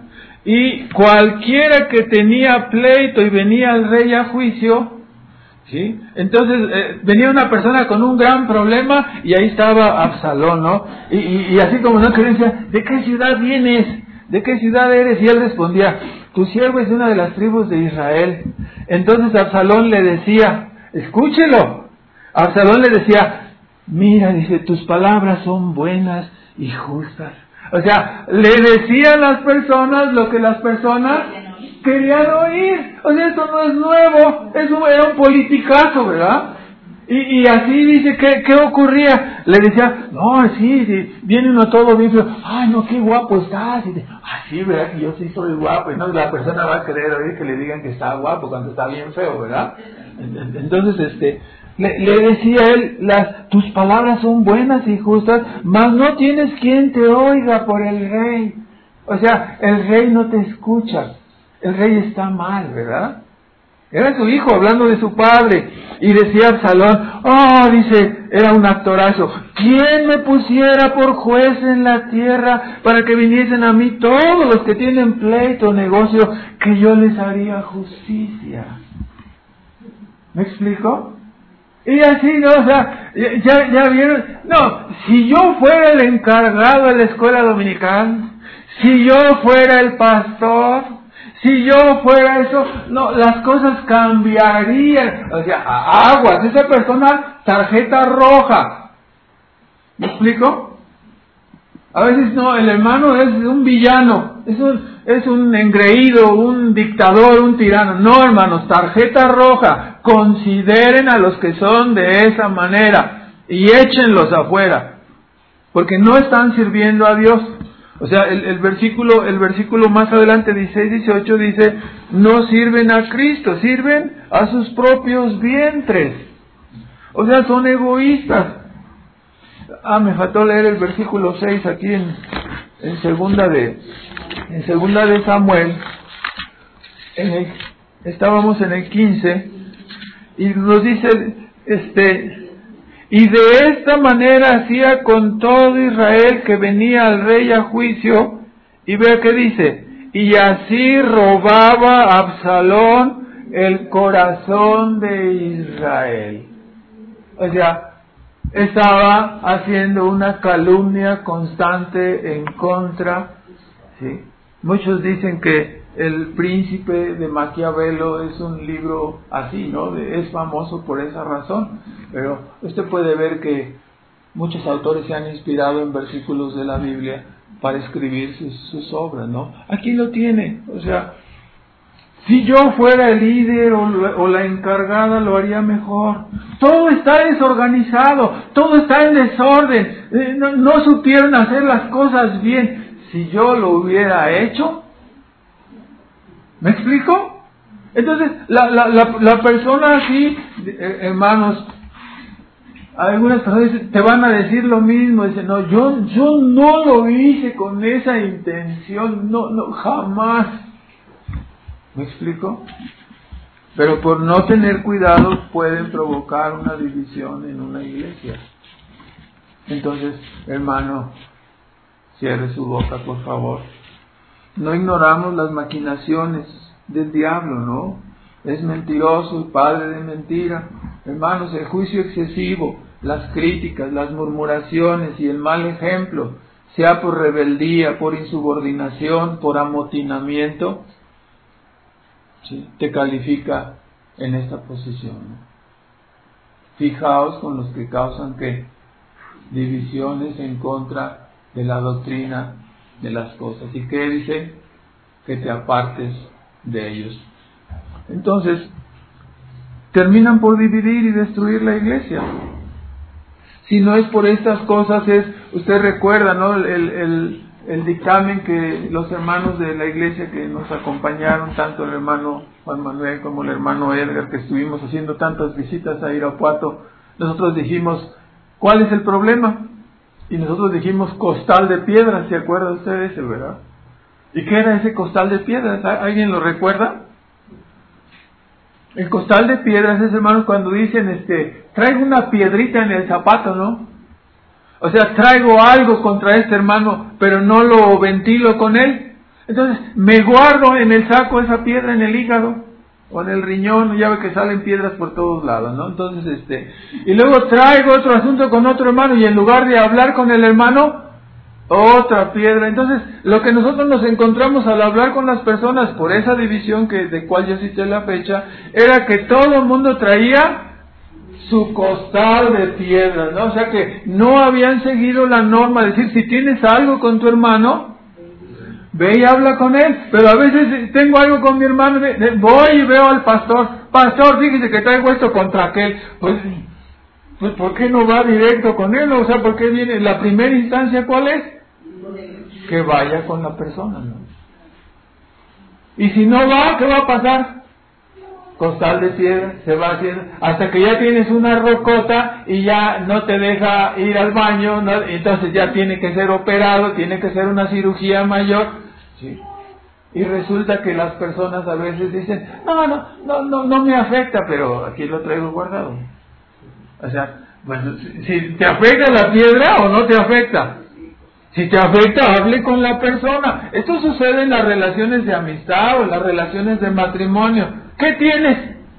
y cualquiera que tenía pleito y venía al rey a juicio, ¿sí? Entonces eh, venía una persona con un gran problema y ahí estaba Absalón, ¿no? Y, y, y así como no quería, ¿de qué ciudad vienes? ¿De qué ciudad eres? Y él respondía, tu siervo es de una de las tribus de Israel. Entonces Absalón le decía, escúchelo. Absalón le decía, mira, dice, tus palabras son buenas y justas. O sea, le decían las personas lo que las personas querían oír. O sea, esto no es nuevo, eso era un politicazo, ¿verdad? Y, y así dice, ¿qué, ¿qué ocurría? Le decía, no, sí, sí, viene uno todo bien, pero, ay, no, qué guapo estás. Y dice, ah, sí, ¿verdad? Que yo sí soy guapo. Y no, la persona va a querer oír que le digan que está guapo cuando está bien feo, ¿verdad? Entonces, este... Le, le decía él, las, tus palabras son buenas y justas, mas no tienes quien te oiga por el rey. O sea, el rey no te escucha. El rey está mal, ¿verdad? Era su hijo hablando de su padre. Y decía Absalón, oh, dice, era un actorazo, ¿quién me pusiera por juez en la tierra para que viniesen a mí todos los que tienen pleito o negocio, que yo les haría justicia? ¿Me explico? Y así, ¿no? O sea, ya, ya vieron, no, si yo fuera el encargado de la escuela dominical, si yo fuera el pastor, si yo fuera eso, no, las cosas cambiarían. O sea, aguas, esa persona, tarjeta roja. ¿Me explico? A veces no, el hermano es un villano, es un, es un engreído, un dictador, un tirano. No, hermanos, tarjeta roja. Consideren a los que son de esa manera y échenlos afuera, porque no están sirviendo a Dios. O sea, el, el versículo el versículo más adelante, dieciséis dieciocho, dice, no sirven a Cristo, sirven a sus propios vientres. O sea, son egoístas. Ah, me faltó leer el versículo seis aquí en, en segunda de en segunda de Samuel. En el, estábamos en el quince y nos dice, este, y de esta manera hacía con todo Israel que venía al rey a juicio. Y vea que dice, y así robaba Absalón el corazón de Israel. O sea, estaba haciendo una calumnia constante en contra, ¿sí? Muchos dicen que El Príncipe de Maquiavelo es un libro así, ¿no? De, es famoso por esa razón, pero usted puede ver que muchos autores se han inspirado en versículos de la Biblia para escribir sus, sus obras, ¿no? Aquí lo tiene, o sea, si yo fuera el líder o la, o la encargada lo haría mejor. Todo está desorganizado, todo está en desorden, eh, no, no supieron hacer las cosas bien. Si yo lo hubiera hecho, ¿me explico? Entonces, la, la, la, la persona así, eh, hermanos, algunas personas dicen, te van a decir lo mismo, dicen, no, yo, yo no lo hice con esa intención, no, no, jamás. ¿Me explico? Pero por no tener cuidado pueden provocar una división en una iglesia. Entonces, hermano, cierre su boca, por favor. No ignoramos las maquinaciones del diablo, ¿no? Es mentiroso y padre de mentira. Hermanos, el juicio excesivo, las críticas, las murmuraciones y el mal ejemplo, sea por rebeldía, por insubordinación, por amotinamiento, ¿sí?, te califica en esta posición, ¿no? Fijaos con los que causan que divisiones en contra de la doctrina de las cosas. ¿Y qué dice? Que te apartes de ellos. Entonces, terminan por dividir y destruir la iglesia. Si no es por estas cosas, es, usted recuerda, ¿no?, el, el, el dictamen que los hermanos de la iglesia que nos acompañaron, tanto el hermano Juan Manuel como el hermano Edgar, que estuvimos haciendo tantas visitas a Irapuato, nosotros dijimos, ¿cuál es el problema? Y nosotros dijimos, costal de piedras. ¿Se acuerda usted de ese, verdad? ¿Y qué era ese costal de piedras? ¿Alguien lo recuerda? El costal de piedras es, hermanos, cuando dicen, este, traigo una piedrita en el zapato, ¿no? O sea, traigo algo contra este hermano, pero no lo ventilo con él. Entonces, me guardo en el saco esa piedra en el hígado, o en el riñón, ya ve que salen piedras por todos lados, ¿no? Entonces, este, y luego traigo otro asunto con otro hermano, y en lugar de hablar con el hermano, otra piedra. Entonces, lo que nosotros nos encontramos al hablar con las personas por esa división que de cual yo cité la fecha, era que todo el mundo traía su costal de piedras, ¿no? O sea que no habían seguido la norma de decir, si tienes algo con tu hermano, ve y habla con él. Pero a veces tengo algo con mi hermano, voy y veo al pastor, pastor, fíjese que traigo esto contra aquel. Pues, pues ¿por qué no va directo con él? O sea, ¿por qué viene? La primera instancia, ¿cuál es? Que vaya con la persona, ¿no? Y si no va, ¿qué va a pasar? Costal de piedra, se va haciendo, hasta que ya tienes una rocota y ya no te deja ir al baño, ¿no? Entonces ya tiene que ser operado, tiene que ser una cirugía mayor, ¿sí? Y resulta que las personas a veces dicen, no, no, no, no, no me afecta, pero aquí lo traigo guardado. O sea, pues, si te afecta la piedra o no te afecta. Si te afecta, hable con la persona. Esto sucede en las relaciones de amistad o en las relaciones de matrimonio. ¿Qué tienes?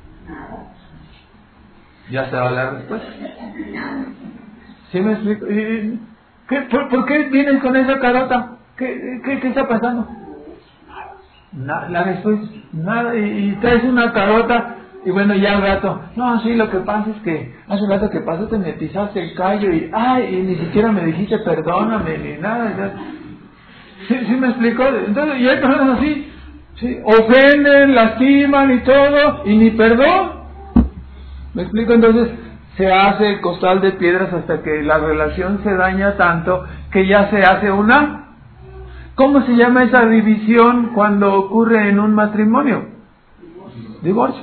Ya se va la respuesta. ¿Sí me explico? ¿Qué, por, ¿Por qué vienes con esa carota? ¿Qué, qué, qué está pasando? Nada, la respuesta, nada, y, y traes una carota, y bueno, ya al rato, no, sí, lo que pasa es que hace un rato que pasaste me pisaste el callo, y ay, y ni siquiera me dijiste perdóname, ni nada, ya. ¿Sí, sí me explico? Entonces, y hay personas así, ¿sí? Ofenden, lastiman y todo, y ni perdón. ¿Me explico? Entonces, se hace el costal de piedras hasta que la relación se daña tanto que ya se hace una... ¿Cómo se llama esa división cuando ocurre en un matrimonio? Divorcio.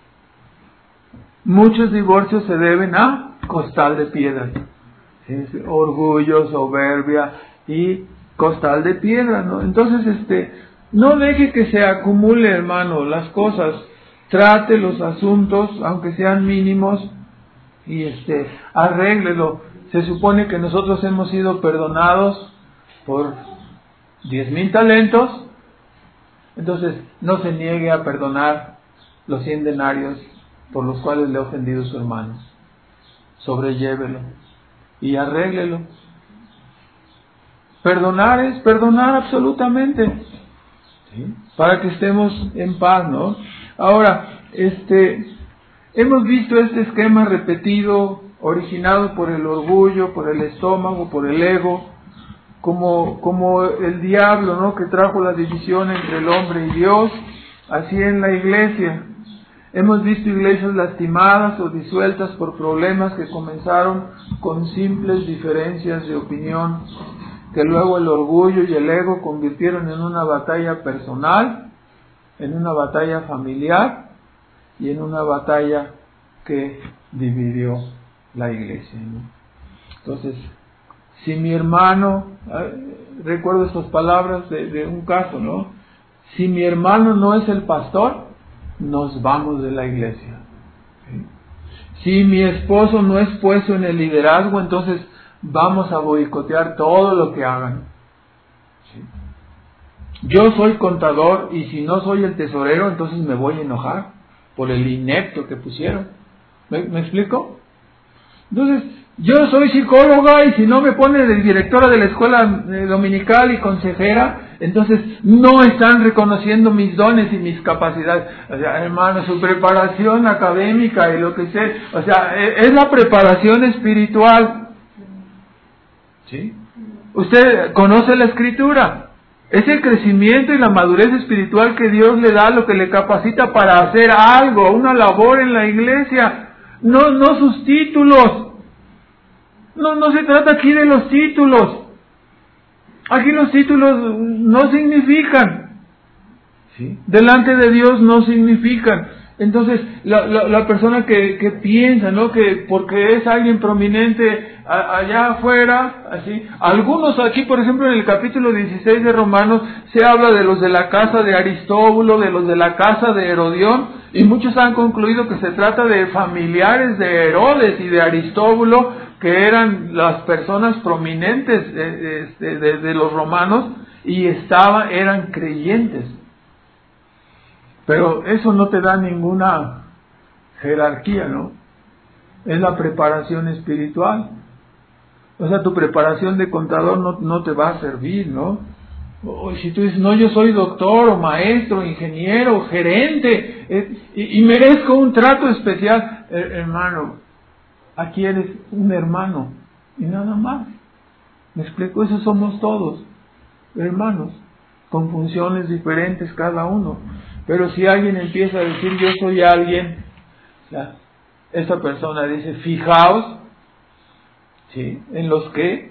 Muchos divorcios se deben a costal de piedras. ¿Sí? Orgullo, soberbia y costal de piedras, ¿no? Entonces, este, no deje que se acumule, hermano, las cosas. Trate los asuntos, aunque sean mínimos, y este, arréglelo. Se supone que nosotros hemos sido perdonados por diez mil talentos, entonces no se niegue a perdonar los cien denarios por los cuales le ha ofendido su hermano. Sobrellévelo y arréglelo. Perdonar es perdonar absolutamente, ¿sí? Para que estemos en paz, ¿no? Ahora, este, hemos visto este esquema repetido, originado por el orgullo, por el estómago, por el ego, como, como el diablo, ¿no?, que trajo la división entre el hombre y Dios, así en la iglesia. Hemos visto iglesias lastimadas o disueltas por problemas que comenzaron con simples diferencias de opinión, que luego el orgullo y el ego convirtieron en una batalla personal, en una batalla familiar y en una batalla que dividió la iglesia, ¿no? Entonces, si mi hermano, eh, recuerdo estas palabras de, de un caso, ¿no? Si mi hermano no es el pastor, nos vamos de la iglesia. ¿Sí? Si mi esposo no es puesto en el liderazgo, entonces vamos a boicotear todo lo que hagan. ¿Sí? Yo soy contador y si no soy el tesorero, entonces me voy a enojar por el inepto que pusieron. ¿Me, me explico? Entonces, yo soy psicóloga y si no me ponen de directora de la escuela eh, dominical y consejera, entonces no están reconociendo mis dones y mis capacidades. O sea, hermano, su preparación académica y lo que sé, o sea, es la preparación espiritual. ¿Sí? Usted conoce la Escritura. Es el crecimiento y la madurez espiritual que Dios le da, lo que le capacita para hacer algo, una labor en la iglesia. No, no sus títulos. No, no se trata aquí de los títulos. Aquí los títulos no significan. ¿Sí? Delante de Dios no significan. Entonces, la, la, la persona que, que piensa, ¿no? Que porque es alguien prominente a, allá afuera, así. Algunos aquí, por ejemplo, en el capítulo dieciséis de Romanos, se habla de los de la casa de Aristóbulo, de los de la casa de Herodión, y muchos han concluido que se trata de familiares de Herodes y de Aristóbulo, que eran las personas prominentes de, de, de, de los romanos, y estaban, eran creyentes. Pero eso no te da ninguna jerarquía, ¿no? Es la preparación espiritual. O sea, tu preparación de contador no, no te va a servir, ¿no? O si tú dices, no, yo soy doctor, o maestro, ingeniero, gerente, eh, y, y merezco un trato especial. Eh, hermano, aquí eres un hermano, y nada más. ¿Me explico? Eso somos todos, hermanos, con funciones diferentes cada uno. Pero si alguien empieza a decir yo soy alguien, o sea, esta persona dice, fijaos, ¿sí? En los que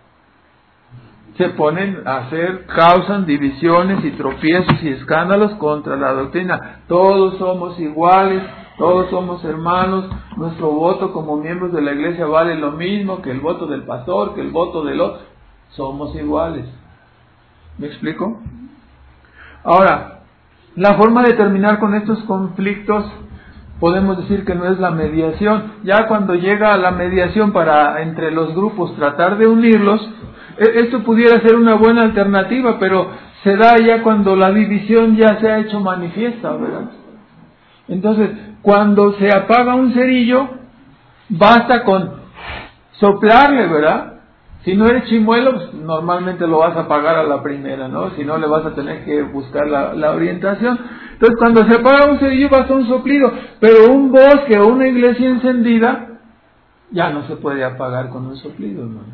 se ponen a hacer, causan divisiones y tropiezos y escándalos contra la doctrina. Todos somos iguales, todos somos hermanos, nuestro voto como miembros de la iglesia vale lo mismo que el voto del pastor, que el voto del otro. Somos iguales. ¿Me explico? Ahora, la forma de terminar con estos conflictos, podemos decir que no es la mediación. Ya cuando llega la mediación para entre los grupos tratar de unirlos, esto pudiera ser una buena alternativa, pero se da ya cuando la división ya se ha hecho manifiesta, ¿verdad? Entonces, cuando se apaga un cerillo, basta con soplarle, ¿verdad? Si no eres chimuelo, pues normalmente lo vas a apagar a la primera, ¿no? Si no, le vas a tener que buscar la, la orientación. Entonces, cuando se apaga un cerillo, basta un soplido. Pero un bosque o una iglesia encendida, ya no se puede apagar con un soplido, hermanos.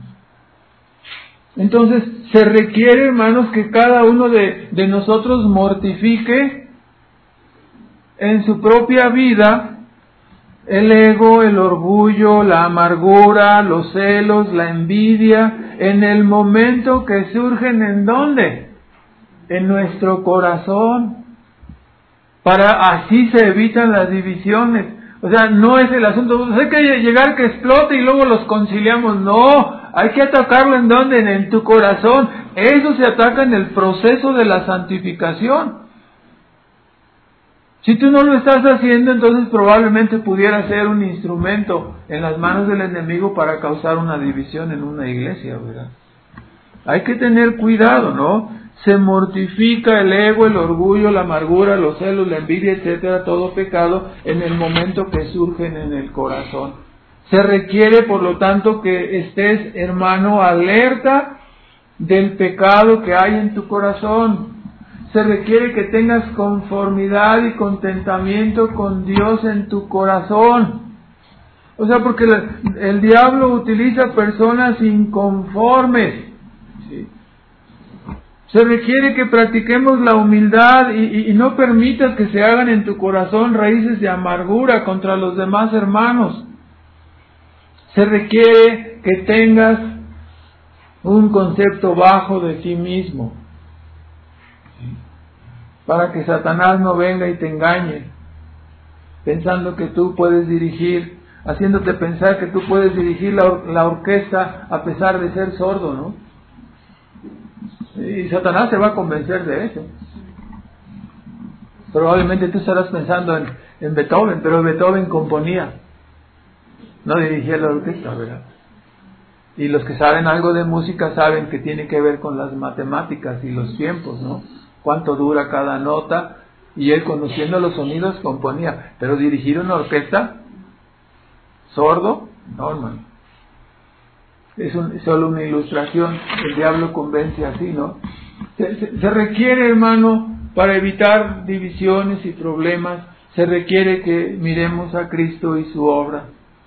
Entonces, se requiere, hermanos, que cada uno de, de nosotros mortifique en su propia vida el ego, el orgullo, la amargura, los celos, la envidia, en el momento que surgen, ¿en dónde? En nuestro corazón. Para así se evitan las divisiones. O sea, no es el asunto, hay que llegar que explote y luego los conciliamos. No, hay que atacarlo en dónde? En tu corazón. Eso se ataca en el proceso de la santificación. Si tú no lo estás haciendo, entonces probablemente pudiera ser un instrumento en las manos del enemigo para causar una división en una iglesia, ¿verdad? Hay que tener cuidado, ¿no? Se mortifica el ego, el orgullo, la amargura, los celos, la envidia, etcétera, todo pecado en el momento que surgen en el corazón. Se requiere, por lo tanto, que estés, hermano, alerta del pecado que hay en tu corazón. Se requiere que tengas conformidad y contentamiento con Dios en tu corazón. O sea, porque el, el diablo utiliza personas inconformes. ¿Sí? Se requiere que practiquemos la humildad y, y, y no permitas que se hagan en tu corazón raíces de amargura contra los demás hermanos. Se requiere que tengas un concepto bajo de ti mismo, para que Satanás no venga y te engañe, pensando que tú puedes dirigir haciéndote pensar que tú puedes dirigir la, or- la orquesta a pesar de ser sordo, ¿no? Y Satanás te va a convencer de eso. Probablemente tú estarás pensando en, en Beethoven, pero Beethoven componía, no dirigía la orquesta, ¿verdad? Y los que saben algo de música saben que tiene que ver con las matemáticas y los tiempos, ¿no? Cuánto dura cada nota, y él, conociendo los sonidos, componía. Pero dirigir una orquesta, sordo, no, hermano. Es, un, es solo una ilustración. El diablo convence así, ¿no? Se, se, se requiere, hermano, para evitar divisiones y problemas, se requiere que miremos a Cristo y su obra,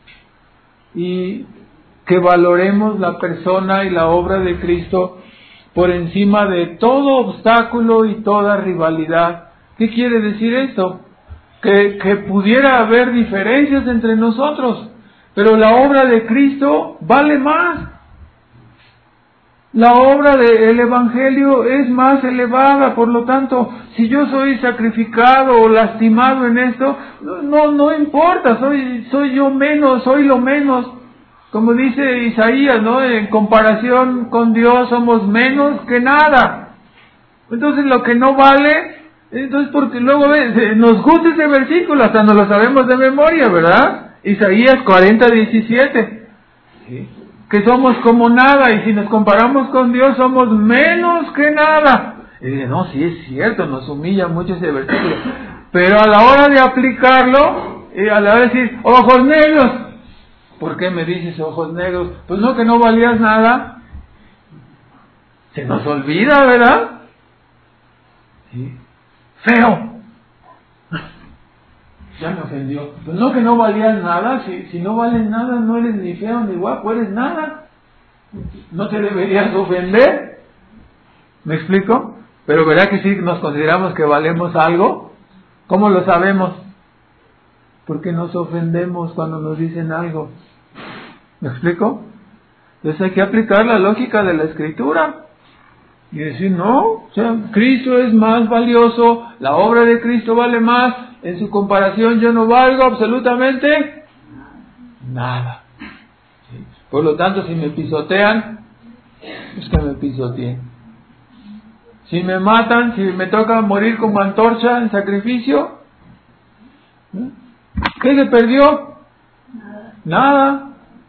y que valoremos la persona y la obra de Cristo por encima de todo obstáculo y toda rivalidad. ¿Qué quiere decir esto? Que, que pudiera haber diferencias entre nosotros, pero la obra de Cristo vale más. La obra del Evangelio es más elevada, por lo tanto, si yo soy sacrificado o lastimado en esto, no, no importa, soy, soy yo menos, soy lo menos. Como dice Isaías, ¿no? En comparación con Dios somos menos que nada. Entonces lo que no vale, entonces porque luego ves, nos gusta ese versículo, hasta nos lo sabemos de memoria, ¿verdad? Isaías cuarenta, diecisiete. ¿Sí? Que somos como nada, y si nos comparamos con Dios somos menos que nada. Y dice, no, sí es cierto, nos humilla mucho ese versículo, pero a la hora de aplicarlo, y a la hora de decir, ojos negros, ¿por qué me dices ojos negros? Pues no, que no valías nada. Se nos olvida, ¿verdad? Sí. Feo. Ya me ofendió. Pues no, que no valías nada. Si, si no vales nada, no eres ni feo ni guapo, eres nada. No te deberías ofender. ¿Me explico? Pero ¿verdad que sí nos consideramos que valemos algo? ¿Cómo lo sabemos? Porque nos ofendemos cuando nos dicen algo. ¿Me explico? Entonces hay que aplicar la lógica de la Escritura y decir, no, o sea, Cristo es más valioso, la obra de Cristo vale más, en su comparación yo no valgo absolutamente nada. ¿Sí? Por lo tanto, si me pisotean, es que me pisoteen. Si me matan, si me toca morir como antorcha en sacrificio, ¿eh? ¿Qué se perdió? Nada.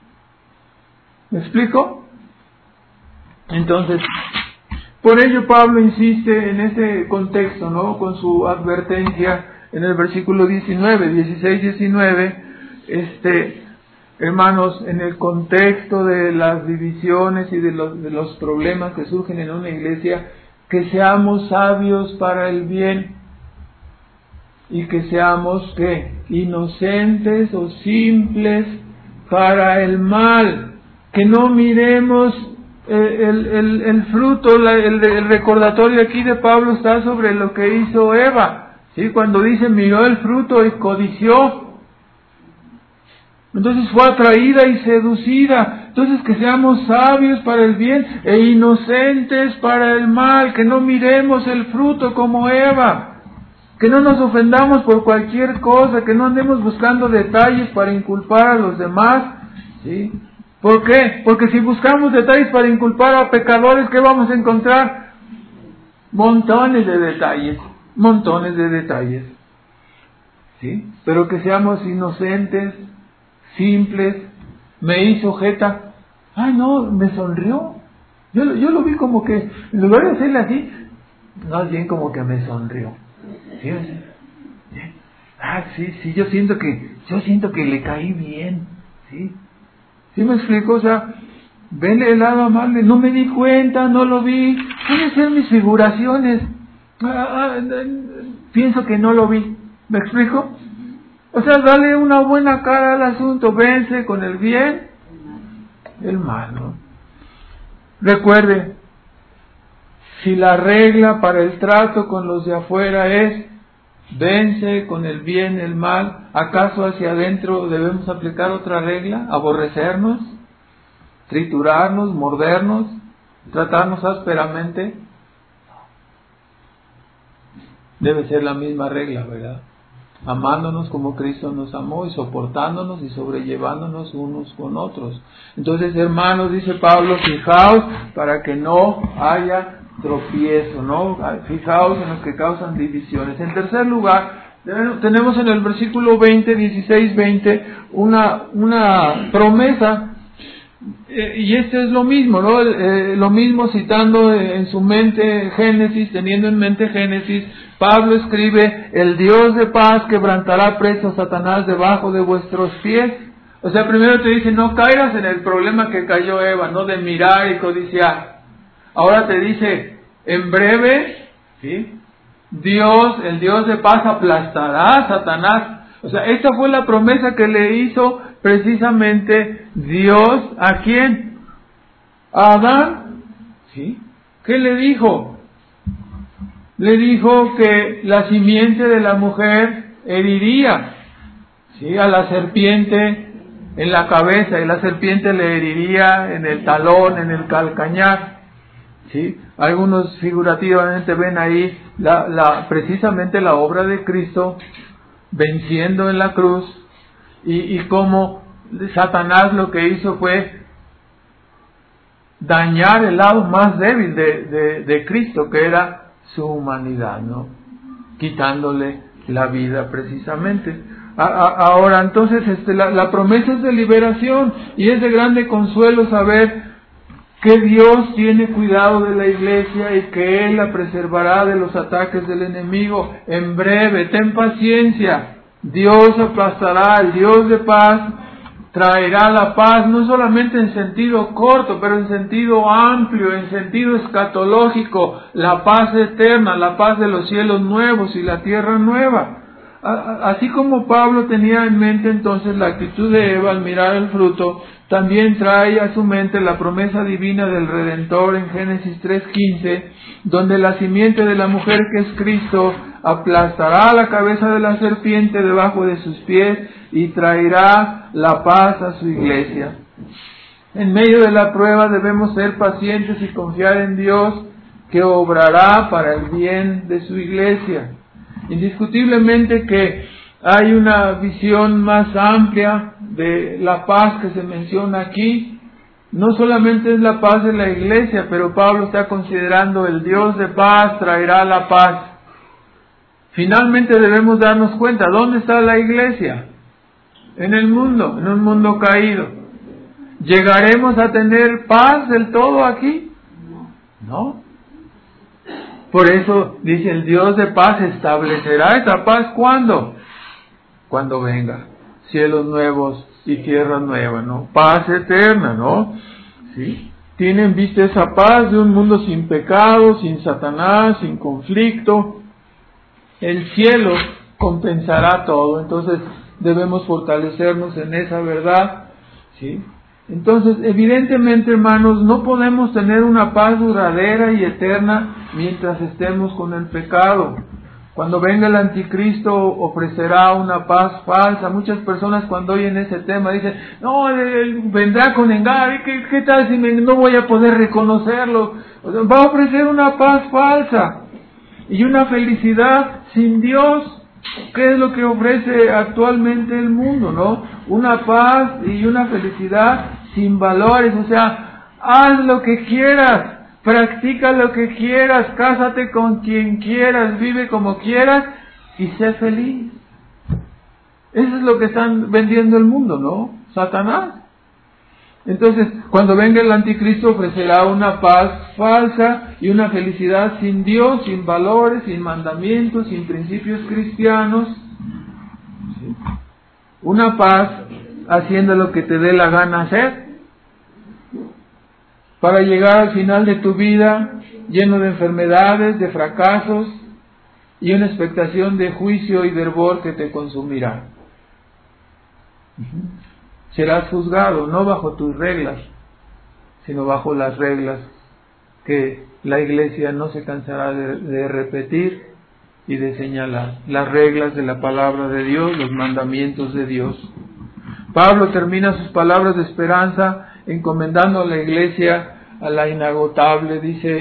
¿Me explico? Entonces, por ello Pablo insiste en ese contexto, ¿no? Con su advertencia en el versículo diecinueve, dieciséis, diecinueve, este, hermanos, en el contexto de las divisiones y de los, de los problemas que surgen en una iglesia, que seamos sabios para el bien y que seamos, ¿qué? Inocentes o simples para el mal. Que no miremos eh, el, el, el fruto, la, el, el recordatorio aquí de Pablo está sobre lo que hizo Eva, ¿sí? Cuando dice miró el fruto y codició, entonces fue atraída y seducida. Entonces que seamos sabios para el bien e inocentes para el mal, que no miremos el fruto como Eva, que no nos ofendamos por cualquier cosa, que no andemos buscando detalles para inculpar a los demás, ¿sí? ¿Por qué? Porque si buscamos detalles para inculpar a pecadores, ¿qué vamos a encontrar? Montones de detalles, montones de detalles. ¿Sí? Pero que seamos inocentes, simples. Me hizo jeta. Ay, no, me sonrió. Yo, yo lo vi como que, en lugar de hacerle así, más bien como que me sonrió. ¿Sí? ¿Sí? Ah, sí, sí, yo siento que, yo siento que le caí bien. ¿Sí? ¿Sí me explico? O sea, vele el lado amable, no me di cuenta, no lo vi, pueden ser mis figuraciones, ah, ah, pienso que no lo vi, ¿me explico? O sea, dale una buena cara al asunto, vence con el bien, el mal, ¿no? Recuerde, si la regla para el trato con los de afuera es vence con el bien el mal, ¿acaso hacia adentro debemos aplicar otra regla? ¿Aborrecernos? ¿Triturarnos? ¿Mordernos? ¿Tratarnos ásperamente? Debe ser la misma regla, ¿verdad? amándonos como Cristo nos amó y soportándonos y sobrellevándonos unos con otros. Entonces, hermanos, dice Pablo, fijaos para que no haya tropiezo, ¿no? Fijaos en los que causan divisiones. En tercer lugar, tenemos en el versículo veinte, dieciséis, veinte, una, una promesa. Eh, y este es lo mismo, ¿no? Eh, lo mismo citando en su mente Génesis, teniendo en mente Génesis, Pablo escribe, el Dios de paz quebrantará preso a Satanás debajo de vuestros pies. O sea, primero te dice, no caigas en el problema que cayó Eva, ¿no? De mirar y codiciar. Ahora te dice, en breve, ¿sí? Dios, el Dios de paz aplastará a Satanás. O sea, esta fue la promesa que le hizo precisamente Dios, ¿a quién? A Adán. ¿Sí? ¿Qué le dijo? Le dijo que la simiente de la mujer heriría, ¿sí? A la serpiente en la cabeza, y la serpiente le heriría en el talón, en el calcañar. ¿Sí? Algunos figurativamente ven ahí la, la, precisamente la obra de Cristo venciendo en la cruz, y, y cómo Satanás lo que hizo fue dañar el lado más débil de, de, de Cristo, que era su humanidad, ¿no? Quitándole la vida precisamente. A, a, ahora, entonces, este, la, la promesa es de liberación, y es de grande consuelo saber que Dios tiene cuidado de la iglesia y que Él la preservará de los ataques del enemigo. En breve, ten paciencia, Dios aplastará, el Dios de paz traerá la paz, no solamente en sentido corto, pero en sentido amplio, en sentido escatológico, la paz eterna, la paz de los cielos nuevos y la tierra nueva. Así como Pablo tenía en mente entonces la actitud de Eva al mirar el fruto, también trae a su mente la promesa divina del Redentor en Génesis tres quince, donde la simiente de la mujer, que es Cristo, aplastará la cabeza de la serpiente debajo de sus pies y traerá la paz a su iglesia. En medio de la prueba debemos ser pacientes y confiar en Dios, que obrará para el bien de su iglesia. Indiscutiblemente que hay una visión más amplia de la paz que se menciona aquí. No solamente es la paz de la iglesia, pero Pablo está considerando el Dios de paz traerá la paz. Finalmente debemos darnos cuenta, ¿dónde está la iglesia? En el mundo, en un mundo caído. ¿Llegaremos a tener paz del todo aquí? No. Por eso dice, el Dios de paz establecerá esa paz, ¿cuándo? Cuando venga. Cielos nuevos y tierra nueva, ¿no? Paz eterna, ¿no? ¿Sí? Tienen vista esa paz de un mundo sin pecado, sin Satanás, sin conflicto. El cielo compensará todo. Entonces debemos fortalecernos en esa verdad, ¿sí? Entonces, evidentemente, hermanos, no podemos tener una paz duradera y eterna mientras estemos con el pecado. Cuando venga el anticristo ofrecerá una paz falsa. Muchas personas cuando oyen ese tema dicen, no, él vendrá con engaño, ¿qué, qué tal si me, no voy a poder reconocerlo? O sea, va a ofrecer una paz falsa y una felicidad sin Dios. ¿Qué es lo que ofrece actualmente el mundo, no? Una paz y una felicidad sin valores. O sea, haz lo que quieras, practica lo que quieras, cásate con quien quieras, vive como quieras y sé feliz. Eso es lo que están vendiendo el mundo, ¿no? Satanás. Entonces, cuando venga el anticristo ofrecerá una paz falsa y una felicidad sin Dios, sin valores, sin mandamientos, sin principios cristianos. ¿Sí? Una paz haciendo lo que te dé la gana hacer, para llegar al final de tu vida lleno de enfermedades, de fracasos y una expectación de juicio y de hervor que te consumirá. Uh-huh. Serás juzgado no bajo tus reglas, sino bajo las reglas que la iglesia no se cansará de, de repetir y de señalar. Las reglas de la palabra de Dios, los mandamientos de Dios. Pablo termina sus palabras de esperanza encomendando a la iglesia a la inagotable, dice,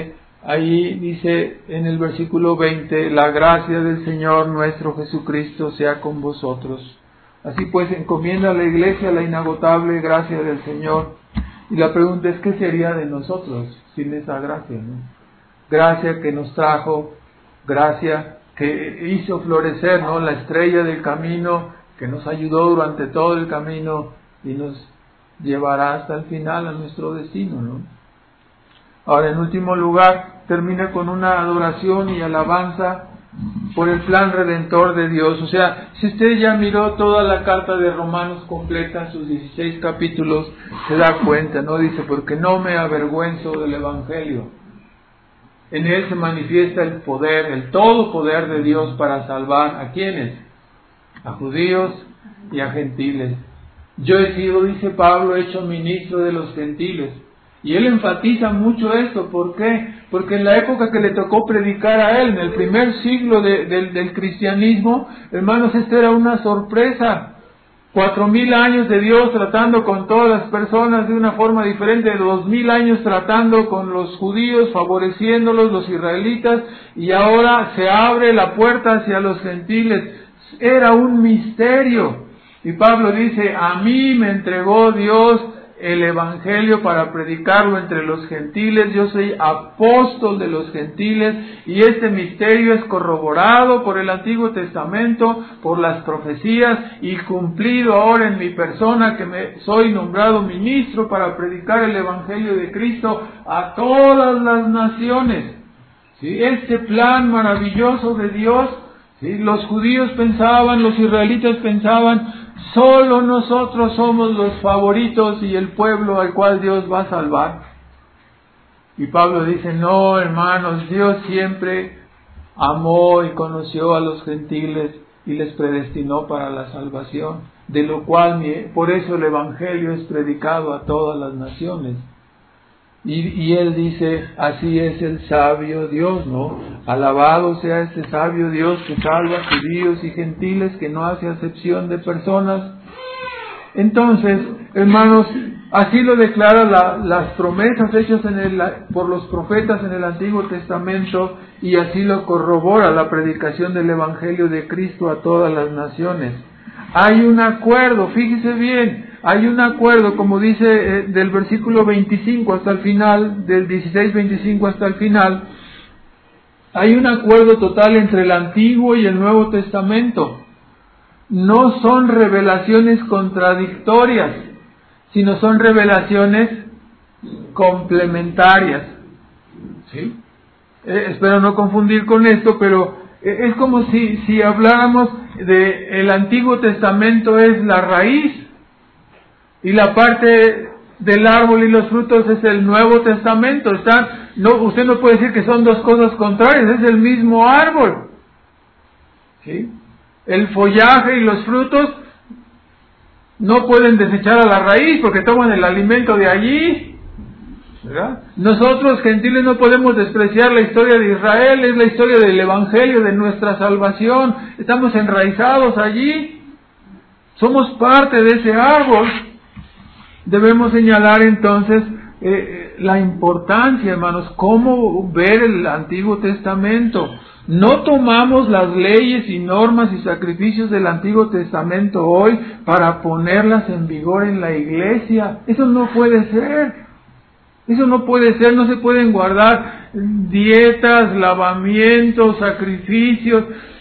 ahí dice en el versículo veinte, la gracia del Señor nuestro Jesucristo sea con vosotros. Así pues, encomienda a la iglesia la inagotable gracia del Señor. Y la pregunta es, ¿qué sería de nosotros sin esa gracia, ¿no? Gracia que nos trajo, gracia que hizo florecer, ¿no?, la estrella del camino, que nos ayudó durante todo el camino y nos llevará hasta el final a nuestro destino, ¿no? Ahora, en último lugar, termina con una adoración y alabanza por el plan redentor de Dios. O sea, si usted ya miró toda la carta de Romanos completa, sus dieciséis capítulos, se da cuenta, ¿no? Dice, porque no me avergüenzo del Evangelio. En él se manifiesta el poder, el todo poder de Dios para salvar ¿a quiénes? A judíos y a gentiles. Yo he sido, dice Pablo, hecho ministro de los gentiles. Y él enfatiza mucho esto. ¿Por qué? Porque en la época que le tocó predicar a él, en el primer siglo de, de, del cristianismo, hermanos, esto era una sorpresa. Cuatro mil años de Dios tratando con todas las personas de una forma diferente, dos mil años tratando con los judíos, favoreciéndolos, los israelitas, y ahora se abre la puerta hacia los gentiles. Era un misterio. Y Pablo dice, a mí me entregó Dios el Evangelio para predicarlo entre los gentiles. Yo soy apóstol de los gentiles y este misterio es corroborado por el Antiguo Testamento, por las profecías y cumplido ahora en mi persona, que me soy nombrado ministro para predicar el Evangelio de Cristo a todas las naciones. ¿Sí? Este plan maravilloso de Dios, ¿sí? Los judíos pensaban, los israelitas pensaban, solo nosotros somos los favoritos y el pueblo al cual Dios va a salvar. Y Pablo dice, no, hermanos, Dios siempre amó y conoció a los gentiles y les predestinó para la salvación, de lo cual, por eso el Evangelio es predicado a todas las naciones. Y, y él dice, así es el sabio Dios, ¿no? Alabado sea este sabio Dios que salva a judíos y gentiles, que no hace acepción de personas. Entonces, hermanos, así lo declaran la, las promesas hechas en el, por los profetas en el Antiguo Testamento, y así lo corrobora la predicación del Evangelio de Cristo a todas las naciones. Hay un acuerdo, fíjese bien, hay un acuerdo, como dice eh, del versículo veinticinco hasta el final, del dieciséis veinticinco hasta el final, hay un acuerdo total entre el Antiguo y el Nuevo Testamento. No son revelaciones contradictorias, sino son revelaciones complementarias. ¿Sí? Eh, espero no confundir con esto, pero eh, es como si, si habláramos de el Antiguo Testamento es la raíz, y la parte del árbol y los frutos es el Nuevo Testamento. Están, no, usted no puede decir que son dos cosas contrarias, es el mismo árbol. ¿Sí? El follaje y los frutos no pueden desechar a la raíz porque toman el alimento de allí, ¿verdad? Nosotros, gentiles, no podemos despreciar la historia de Israel, es la historia del Evangelio, de nuestra salvación. Estamos enraizados allí, somos parte de ese árbol. Debemos señalar entonces eh, la importancia, hermanos, cómo ver el Antiguo Testamento. No tomamos las leyes y normas y sacrificios del Antiguo Testamento hoy para ponerlas en vigor en la iglesia. Eso no puede ser. Eso no puede ser. No se pueden guardar dietas, lavamientos, sacrificios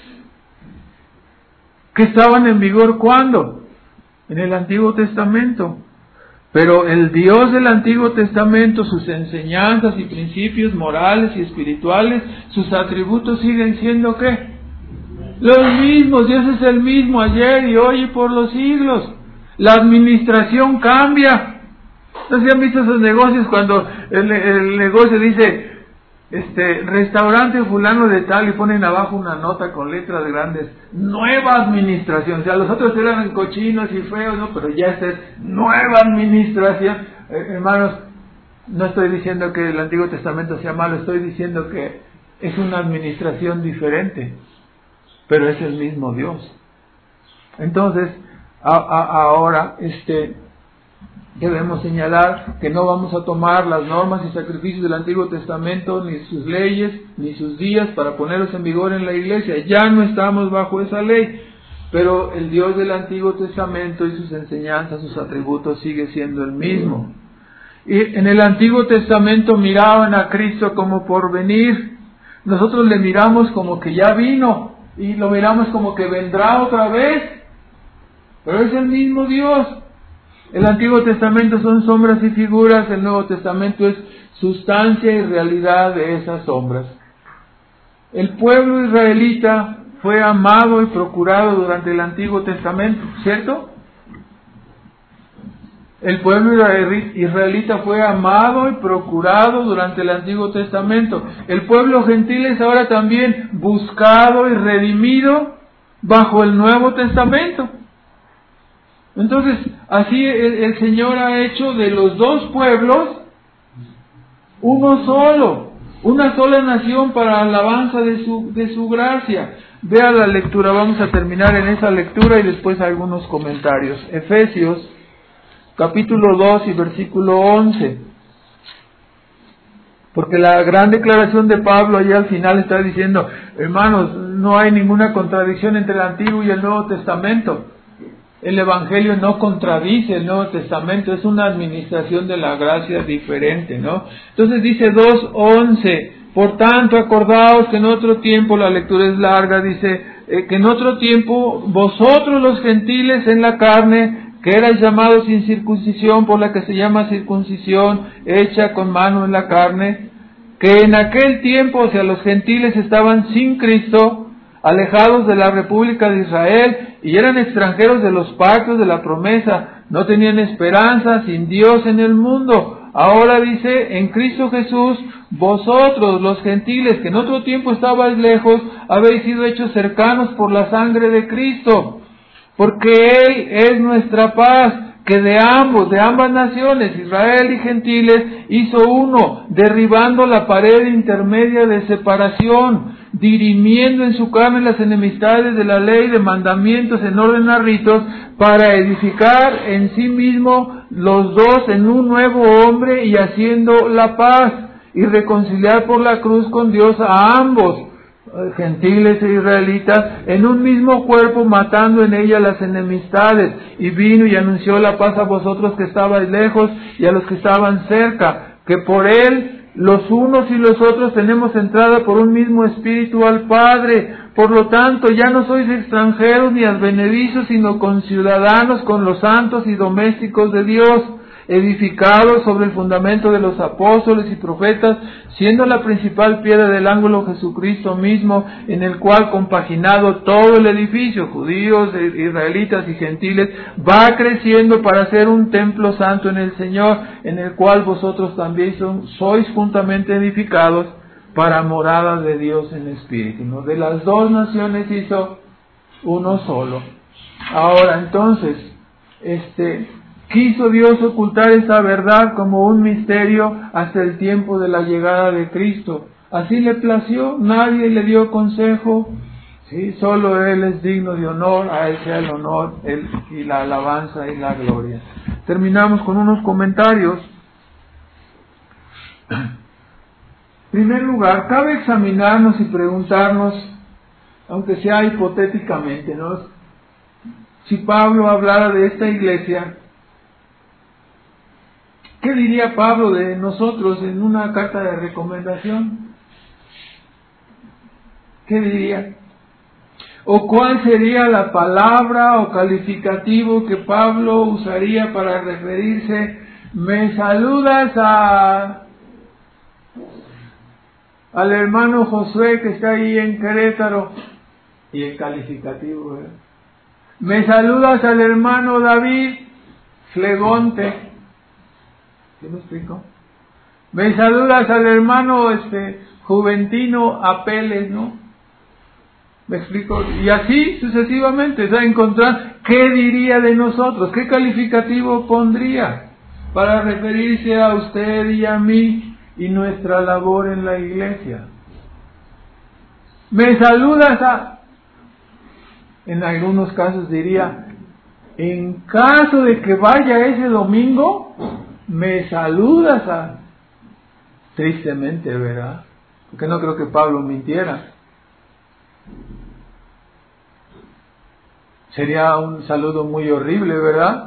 que estaban en vigor ¿cuándo? En el Antiguo Testamento. Pero el Dios del Antiguo Testamento, sus enseñanzas y principios morales y espirituales, sus atributos siguen siendo ¿qué? Los mismos. Dios es el mismo ayer y hoy y por los siglos. La administración cambia. ¿No se han visto esos negocios cuando el, el negocio dice este restaurante fulano de tal y ponen abajo una nota con letras grandes, nueva administración? O sea, los otros eran cochinos y feos, ¿no? Pero ya esta es nueva administración. Eh, hermanos, no estoy diciendo que el Antiguo Testamento sea malo, estoy diciendo que es una administración diferente, pero es el mismo Dios. Entonces, a, a, ahora, este Debemos señalar que no vamos a tomar las normas y sacrificios del Antiguo Testamento, ni sus leyes, ni sus días, para ponerlos en vigor en la iglesia. Ya no estamos bajo esa ley, pero el Dios del Antiguo Testamento y sus enseñanzas, sus atributos, sigue siendo el mismo. Y en el Antiguo Testamento miraban a Cristo como por venir. Nosotros le miramos como que ya vino, y lo miramos como que vendrá otra vez, pero es el mismo Dios. El Antiguo Testamento son sombras y figuras, el Nuevo Testamento es sustancia y realidad de esas sombras. El pueblo israelita fue amado y procurado durante el Antiguo Testamento, ¿cierto? El pueblo israelita fue amado y procurado durante el Antiguo Testamento. El pueblo gentil es ahora también buscado y redimido bajo el Nuevo Testamento. Entonces, así el, el Señor ha hecho de los dos pueblos uno solo, una sola nación para alabanza de su, de su gracia. Vea la lectura, vamos a terminar en esa lectura y después algunos comentarios. Efesios, capítulo dos y versículo once. Porque la gran declaración de Pablo allá al final está diciendo, hermanos, no hay ninguna contradicción entre el Antiguo y el Nuevo Testamento. El Evangelio no contradice el Nuevo Testamento, es una administración de la gracia diferente, ¿no? Entonces dice dos once, por tanto acordaos que en otro tiempo, la lectura es larga, dice, eh, que en otro tiempo vosotros los gentiles en la carne, que erais llamados sin circuncisión por la que se llama circuncisión hecha con mano en la carne, que en aquel tiempo, o sea, los gentiles estaban sin Cristo, alejados de la República de Israel, y eran extranjeros de los pactos de la promesa, no tenían esperanza, sin Dios en el mundo. Ahora dice, en Cristo Jesús, vosotros los gentiles, que en otro tiempo estabais lejos, habéis sido hechos cercanos por la sangre de Cristo, porque Él es nuestra paz, que de ambos, de ambas naciones, Israel y gentiles, hizo uno, derribando la pared intermedia de separación, dirimiendo en su carne las enemistades de la ley, de mandamientos en orden a ritos, para edificar en sí mismo los dos en un nuevo hombre, y haciendo la paz, y reconciliar por la cruz con Dios a ambos, gentiles e israelitas, en un mismo cuerpo, matando en ella las enemistades, y vino y anunció la paz a vosotros que estabais lejos y a los que estaban cerca, que por él los unos y los otros tenemos entrada por un mismo espíritu al Padre. Por lo tanto, ya no sois extranjeros ni advenedizos, sino conciudadanos con los santos y domésticos de Dios, edificados sobre el fundamento de los apóstoles y profetas, siendo la principal piedra del ángulo Jesucristo mismo, en el cual, compaginado todo el edificio, judíos, israelitas y gentiles, va creciendo para ser un templo santo en el Señor, en el cual vosotros también son, sois juntamente edificados para morada de Dios en espíritu, ¿no? De las dos naciones hizo uno solo. Ahora, entonces, este... quiso Dios ocultar esa verdad como un misterio hasta el tiempo de la llegada de Cristo. Así le plació, nadie le dio consejo, ¿sí? Solo Él es digno de honor, a Él sea el honor él, y la alabanza y la gloria. Terminamos con unos comentarios. En primer lugar, cabe examinarnos y preguntarnos, aunque sea hipotéticamente, ¿no? Si Pablo hablara de esta iglesia, ¿qué diría Pablo de nosotros en una carta de recomendación? ¿Qué diría? ¿O cuál sería la palabra o calificativo que Pablo usaría para referirse? Me saludas a al hermano Josué que está ahí en Querétaro, y el calificativo, ¿verdad? Me saludas al hermano David Flegonte. ¿Sí me explico? Me saludas al hermano este Juventino Apeles, ¿no? ¿Me explico? Y así sucesivamente, o sea, encontrar qué diría de nosotros, qué calificativo pondría para referirse a usted y a mí y nuestra labor en la iglesia. Me saludas a... En algunos casos diría, en caso de que vaya ese domingo, me saludas a... Tristemente, ¿verdad? Porque no creo que Pablo mintiera. Sería un saludo muy horrible, ¿verdad?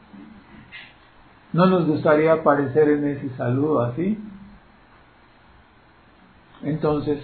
No nos gustaría aparecer en ese saludo así. Entonces,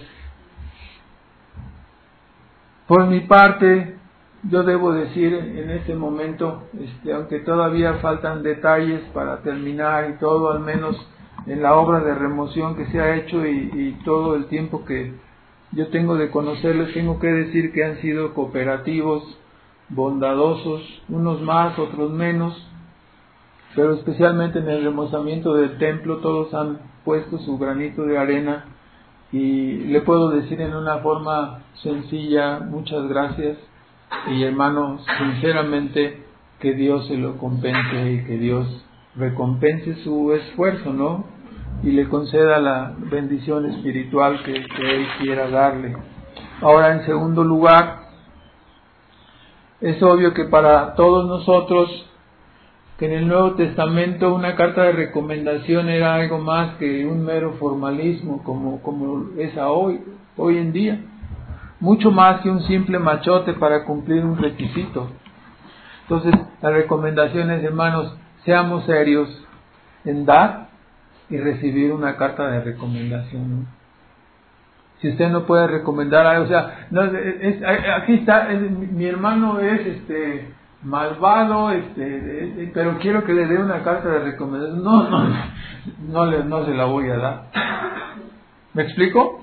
por mi parte, yo debo decir en este momento, este, aunque todavía faltan detalles para terminar y todo, al menos en la obra de remoción que se ha hecho y, y todo el tiempo que yo tengo de conocerles, tengo que decir que han sido cooperativos, bondadosos, unos más, otros menos, pero especialmente en el remozamiento del templo todos han puesto su granito de arena y le puedo decir en una forma sencilla, muchas gracias, y hermano, sinceramente que Dios se lo compense y que Dios recompense su esfuerzo, ¿no? Y le conceda la bendición espiritual que, que Él quiera darle. Ahora, en segundo lugar, es obvio que para todos nosotros, que en el Nuevo Testamento una carta de recomendación era algo más que un mero formalismo como, como es a hoy, hoy en día. Mucho más que un simple machote para cumplir un requisito. Entonces, las recomendaciones, hermanos, seamos serios en dar y recibir una carta de recomendación, ¿no? Si usted no puede recomendar algo, o sea, no, es, aquí está, es, mi hermano es este malvado, este, es, pero quiero que le dé una carta de recomendación. No, no, no, le, no se la voy a dar. ¿Me explico?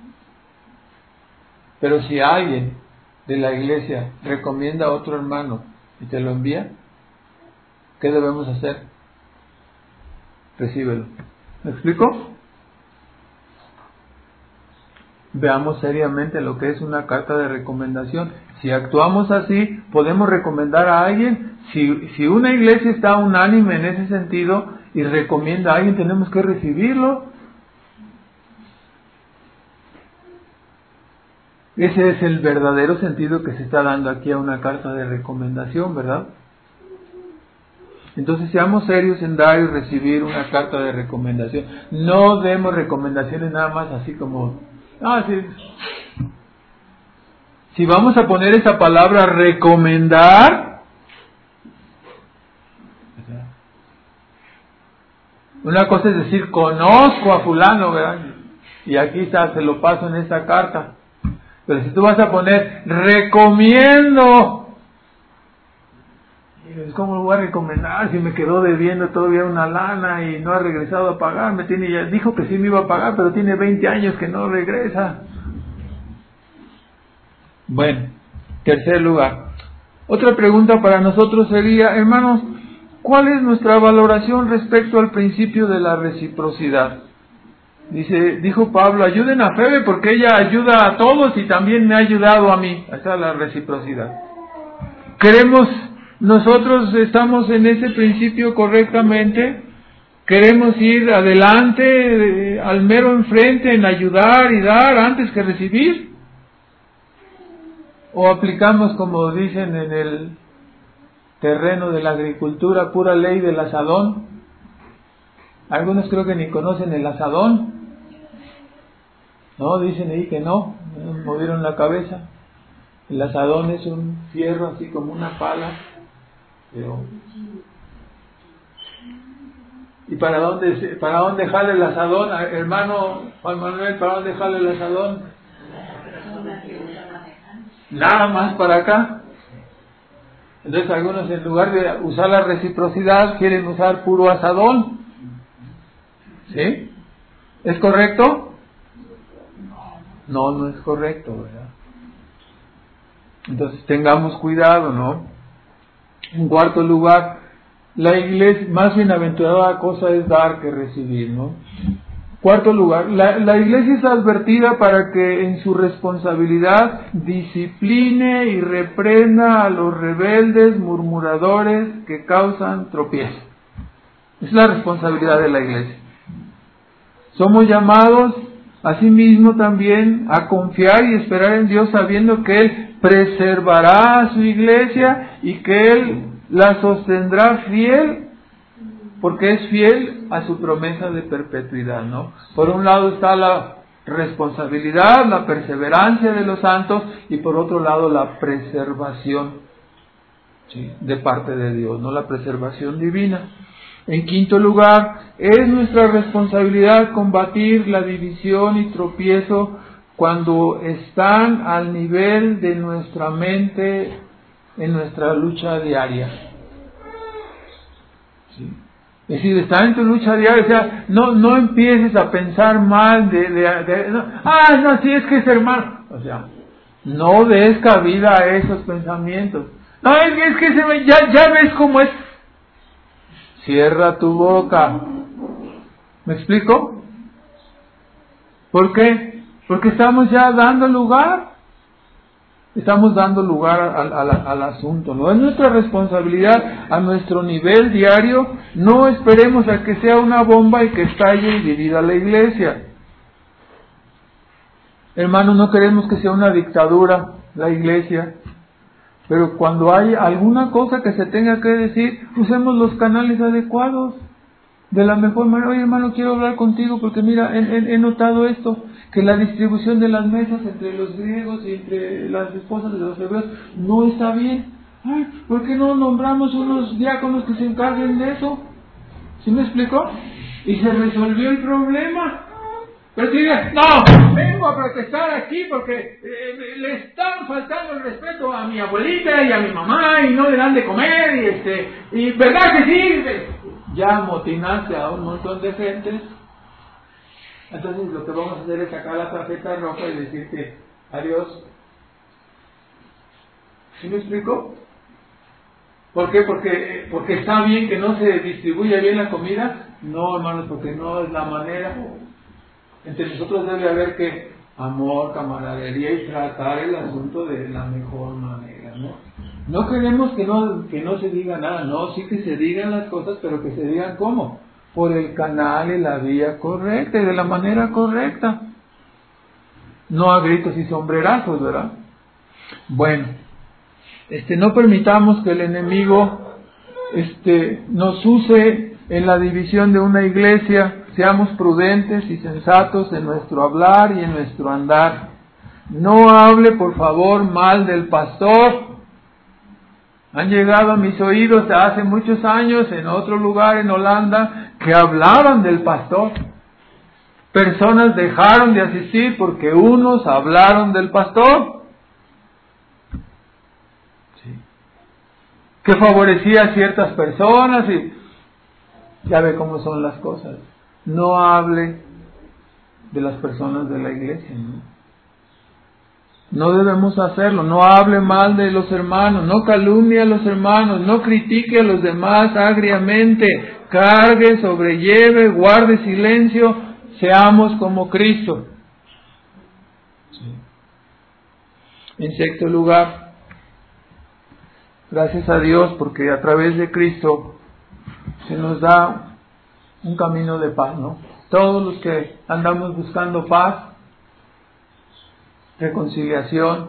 Pero si alguien de la iglesia recomienda a otro hermano y te lo envía, ¿qué debemos hacer? Recíbelo. ¿Me explico? Veamos seriamente lo que es una carta de recomendación. Si actuamos así, podemos recomendar a alguien. Si, si una iglesia está unánime en ese sentido y recomienda a alguien, tenemos que recibirlo. Ese es el verdadero sentido que se está dando aquí a una carta de recomendación, ¿verdad? Entonces seamos serios en dar y recibir una carta de recomendación. No demos recomendaciones nada más así como... Ah, sí. Si vamos a poner esa palabra recomendar, una cosa es decir conozco a fulano, ¿verdad? Y aquí está, se lo paso en esta carta. Pero si tú vas a poner recomiendo, ¿cómo lo voy a recomendar si me quedó debiendo todavía una lana y no ha regresado a pagar? Me tiene, ya dijo que sí me iba a pagar, pero tiene veinte años que no regresa. Bueno, tercer lugar. Otra pregunta para nosotros sería, hermanos, ¿cuál es nuestra valoración respecto al principio de la reciprocidad? Dice, dijo Pablo, ayuden a Febe porque ella ayuda a todos y también me ha ayudado a mí. Esa es la reciprocidad. ¿Queremos, nosotros estamos en ese principio correctamente? ¿Queremos ir adelante, al mero enfrente, en ayudar y dar antes que recibir? ¿O aplicamos, como dicen en el terreno de la agricultura, pura ley del asadón? Algunos creo que ni conocen el asadón. No, dicen ahí que no, movieron la cabeza. El asadón es un fierro así como una pala. Pero... ¿Y para dónde, para dónde jala el asadón, hermano Juan Manuel? ¿Para dónde jala el asadón? Nada más para acá. Entonces algunos, en lugar de usar la reciprocidad, quieren usar puro asadón. ¿Sí? ¿Es correcto? No, no es correcto, ¿verdad? Entonces tengamos cuidado, ¿no? En cuarto lugar, la iglesia, más bienaventurada cosa es dar que recibir, ¿no? Cuarto lugar, la, la iglesia es advertida para que en su responsabilidad discipline y reprenda a los rebeldes, murmuradores que causan tropiezo. Es la responsabilidad de la iglesia. Somos llamados asimismo también a confiar y esperar en Dios sabiendo que Él preservará a su iglesia y que Él la sostendrá fiel, porque es fiel a su promesa de perpetuidad, ¿no? Por un lado está la responsabilidad, la perseverancia de los santos, y por otro lado la preservación, ¿sí?, de parte de Dios, ¿no? La preservación divina. En quinto lugar, es nuestra responsabilidad combatir la división y tropiezo cuando están al nivel de nuestra mente en nuestra lucha diaria. ¿Sí? Es decir, está en tu lucha diaria, o sea, no, no empieces a pensar mal de, de, de no, ah, no, sí, es que es hermano. O sea, no des cabida a esos pensamientos. No, es que, es que se me, ya, ya ves cómo es. Cierra tu boca. ¿Me explico? ¿Por qué? Porque estamos ya dando lugar. Estamos dando lugar al, al, al asunto, ¿no? Es nuestra responsabilidad a nuestro nivel diario. No esperemos a que sea una bomba y que estalle y divida la iglesia. Hermanos, no queremos que sea una dictadura la iglesia. Pero cuando hay alguna cosa que se tenga que decir, usemos los canales adecuados. De la mejor manera. Oye, hermano, quiero hablar contigo porque mira, he, he, he notado esto, que la distribución de las mesas entre los griegos y entre las esposas de los hebreos no está bien. Ay, ¿por qué no nombramos unos diáconos que se encarguen de eso? ¿Sí me explicó? Y se resolvió el problema. Pero si digas, no, vengo a protestar aquí porque eh, le están faltando el respeto a mi abuelita y a mi mamá y no le dan de comer y este, y verdad que sí, ya amotinaste a un montón de gente. Entonces lo que vamos a hacer es sacar la tarjeta roja y decirte adiós. ¿Sí me explico? ¿Por qué? Porque, porque está bien que no se distribuya bien la comida. No, hermanos, porque no es la manera. Entre nosotros debe haber que amor, camaradería y tratar el asunto de la mejor manera, ¿no? No queremos que no, que no se diga nada, no, sí que se digan las cosas, pero que se digan ¿cómo? Por el canal y la vía correcta y de la manera correcta. No a gritos y sombrerazos, ¿verdad? Bueno, este, no permitamos que el enemigo este, nos use en la división de una iglesia. Seamos prudentes y sensatos en nuestro hablar y en nuestro andar. No hable, por favor, mal del pastor. Han llegado a mis oídos hace muchos años en otro lugar en Holanda que hablaban del pastor. Personas dejaron de asistir porque unos hablaron del pastor. Sí. Que favorecía a ciertas personas y ya ve cómo son las cosas. No hable de las personas de la iglesia, ¿no? No debemos hacerlo, no hable mal de los hermanos, no calumnie a los hermanos, no critique a los demás agriamente, cargue, sobrelleve, guarde silencio, seamos como Cristo. Sí. En sexto lugar, gracias a Dios porque a través de Cristo se nos da un camino de paz, ¿no? Todos los que andamos buscando paz, reconciliación,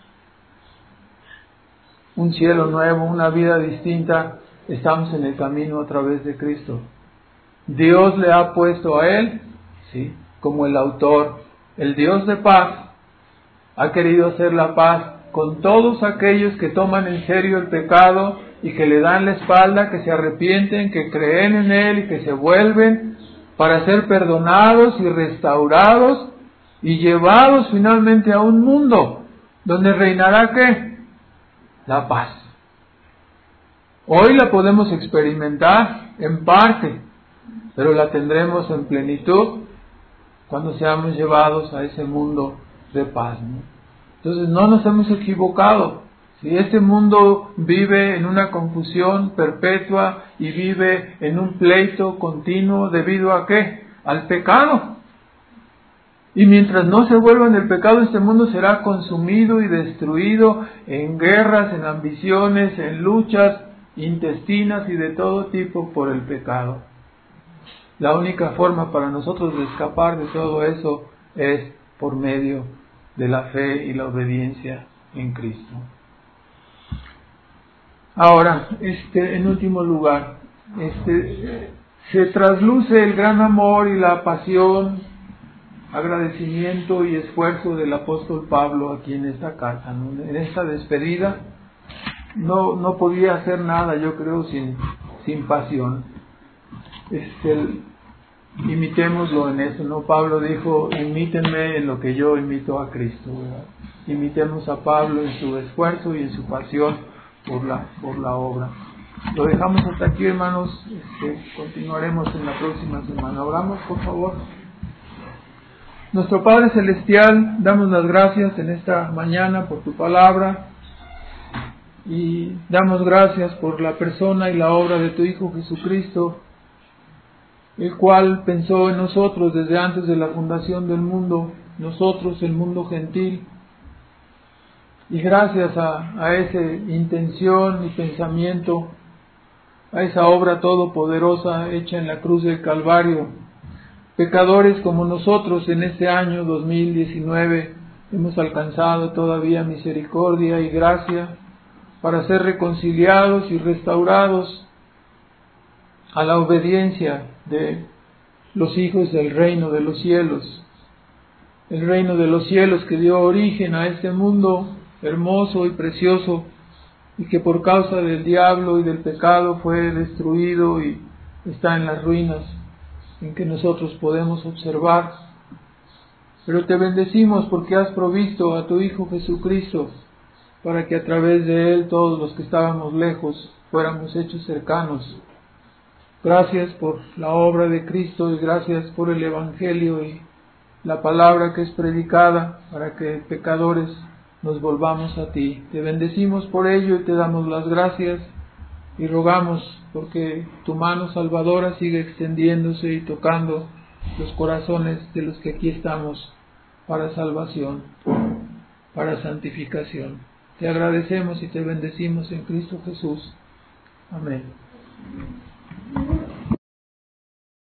un cielo nuevo, una vida distinta, estamos en el camino a través de Cristo. Dios le ha puesto a Él, sí, como el autor, el Dios de paz, ha querido hacer la paz con todos aquellos que toman en serio el pecado y que le dan la espalda, que se arrepienten, que creen en Él y que se vuelven para ser perdonados y restaurados y llevados finalmente a un mundo donde reinará ¿qué? La paz. Hoy la podemos experimentar en parte, pero la tendremos en plenitud cuando seamos llevados a ese mundo de paz, ¿no? Entonces no nos hemos equivocado. Si este mundo vive en una confusión perpetua y vive en un pleito continuo, ¿debido a qué? Al pecado. Y mientras no se vuelva en el pecado, este mundo será consumido y destruido en guerras, en ambiciones, en luchas intestinas y de todo tipo por el pecado. La única forma para nosotros de escapar de todo eso es por medio de la fe y la obediencia en Cristo. Ahora, este, en último lugar, este, se trasluce el gran amor y la pasión, agradecimiento y esfuerzo del apóstol Pablo aquí en esta carta, ¿no? En esta despedida. No, no podía hacer nada, yo creo, sin, sin pasión. Este, imitémoslo en eso, ¿no? Pablo dijo, imítenme en lo que yo imito a Cristo, ¿verdad? Imitemos a Pablo en su esfuerzo y en su pasión por la, por la obra. Lo dejamos hasta aquí, hermanos. Este, continuaremos en la próxima semana. Oramos, por favor. Nuestro Padre Celestial, damos las gracias en esta mañana por tu palabra y damos gracias por la persona y la obra de tu Hijo Jesucristo, el cual pensó en nosotros desde antes de la fundación del mundo, nosotros, el mundo gentil, y gracias a, a esa intención y pensamiento, a esa obra todopoderosa hecha en la cruz del Calvario, pecadores como nosotros en este año dos mil diecinueve hemos alcanzado todavía misericordia y gracia para ser reconciliados y restaurados a la obediencia de los hijos del reino de los cielos, el reino de los cielos que dio origen a este mundo hermoso y precioso y que por causa del diablo y del pecado fue destruido y está en las ruinas en que nosotros podemos observar. Pero te bendecimos porque has provisto a tu Hijo Jesucristo para que a través de Él todos los que estábamos lejos fuéramos hechos cercanos. Gracias por la obra de Cristo y gracias por el Evangelio y la palabra que es predicada para que pecadores nos volvamos a ti. Te bendecimos por ello y te damos las gracias y rogamos porque tu mano salvadora siga extendiéndose y tocando los corazones de los que aquí estamos para salvación, para santificación. Te agradecemos y te bendecimos en Cristo Jesús. Amén.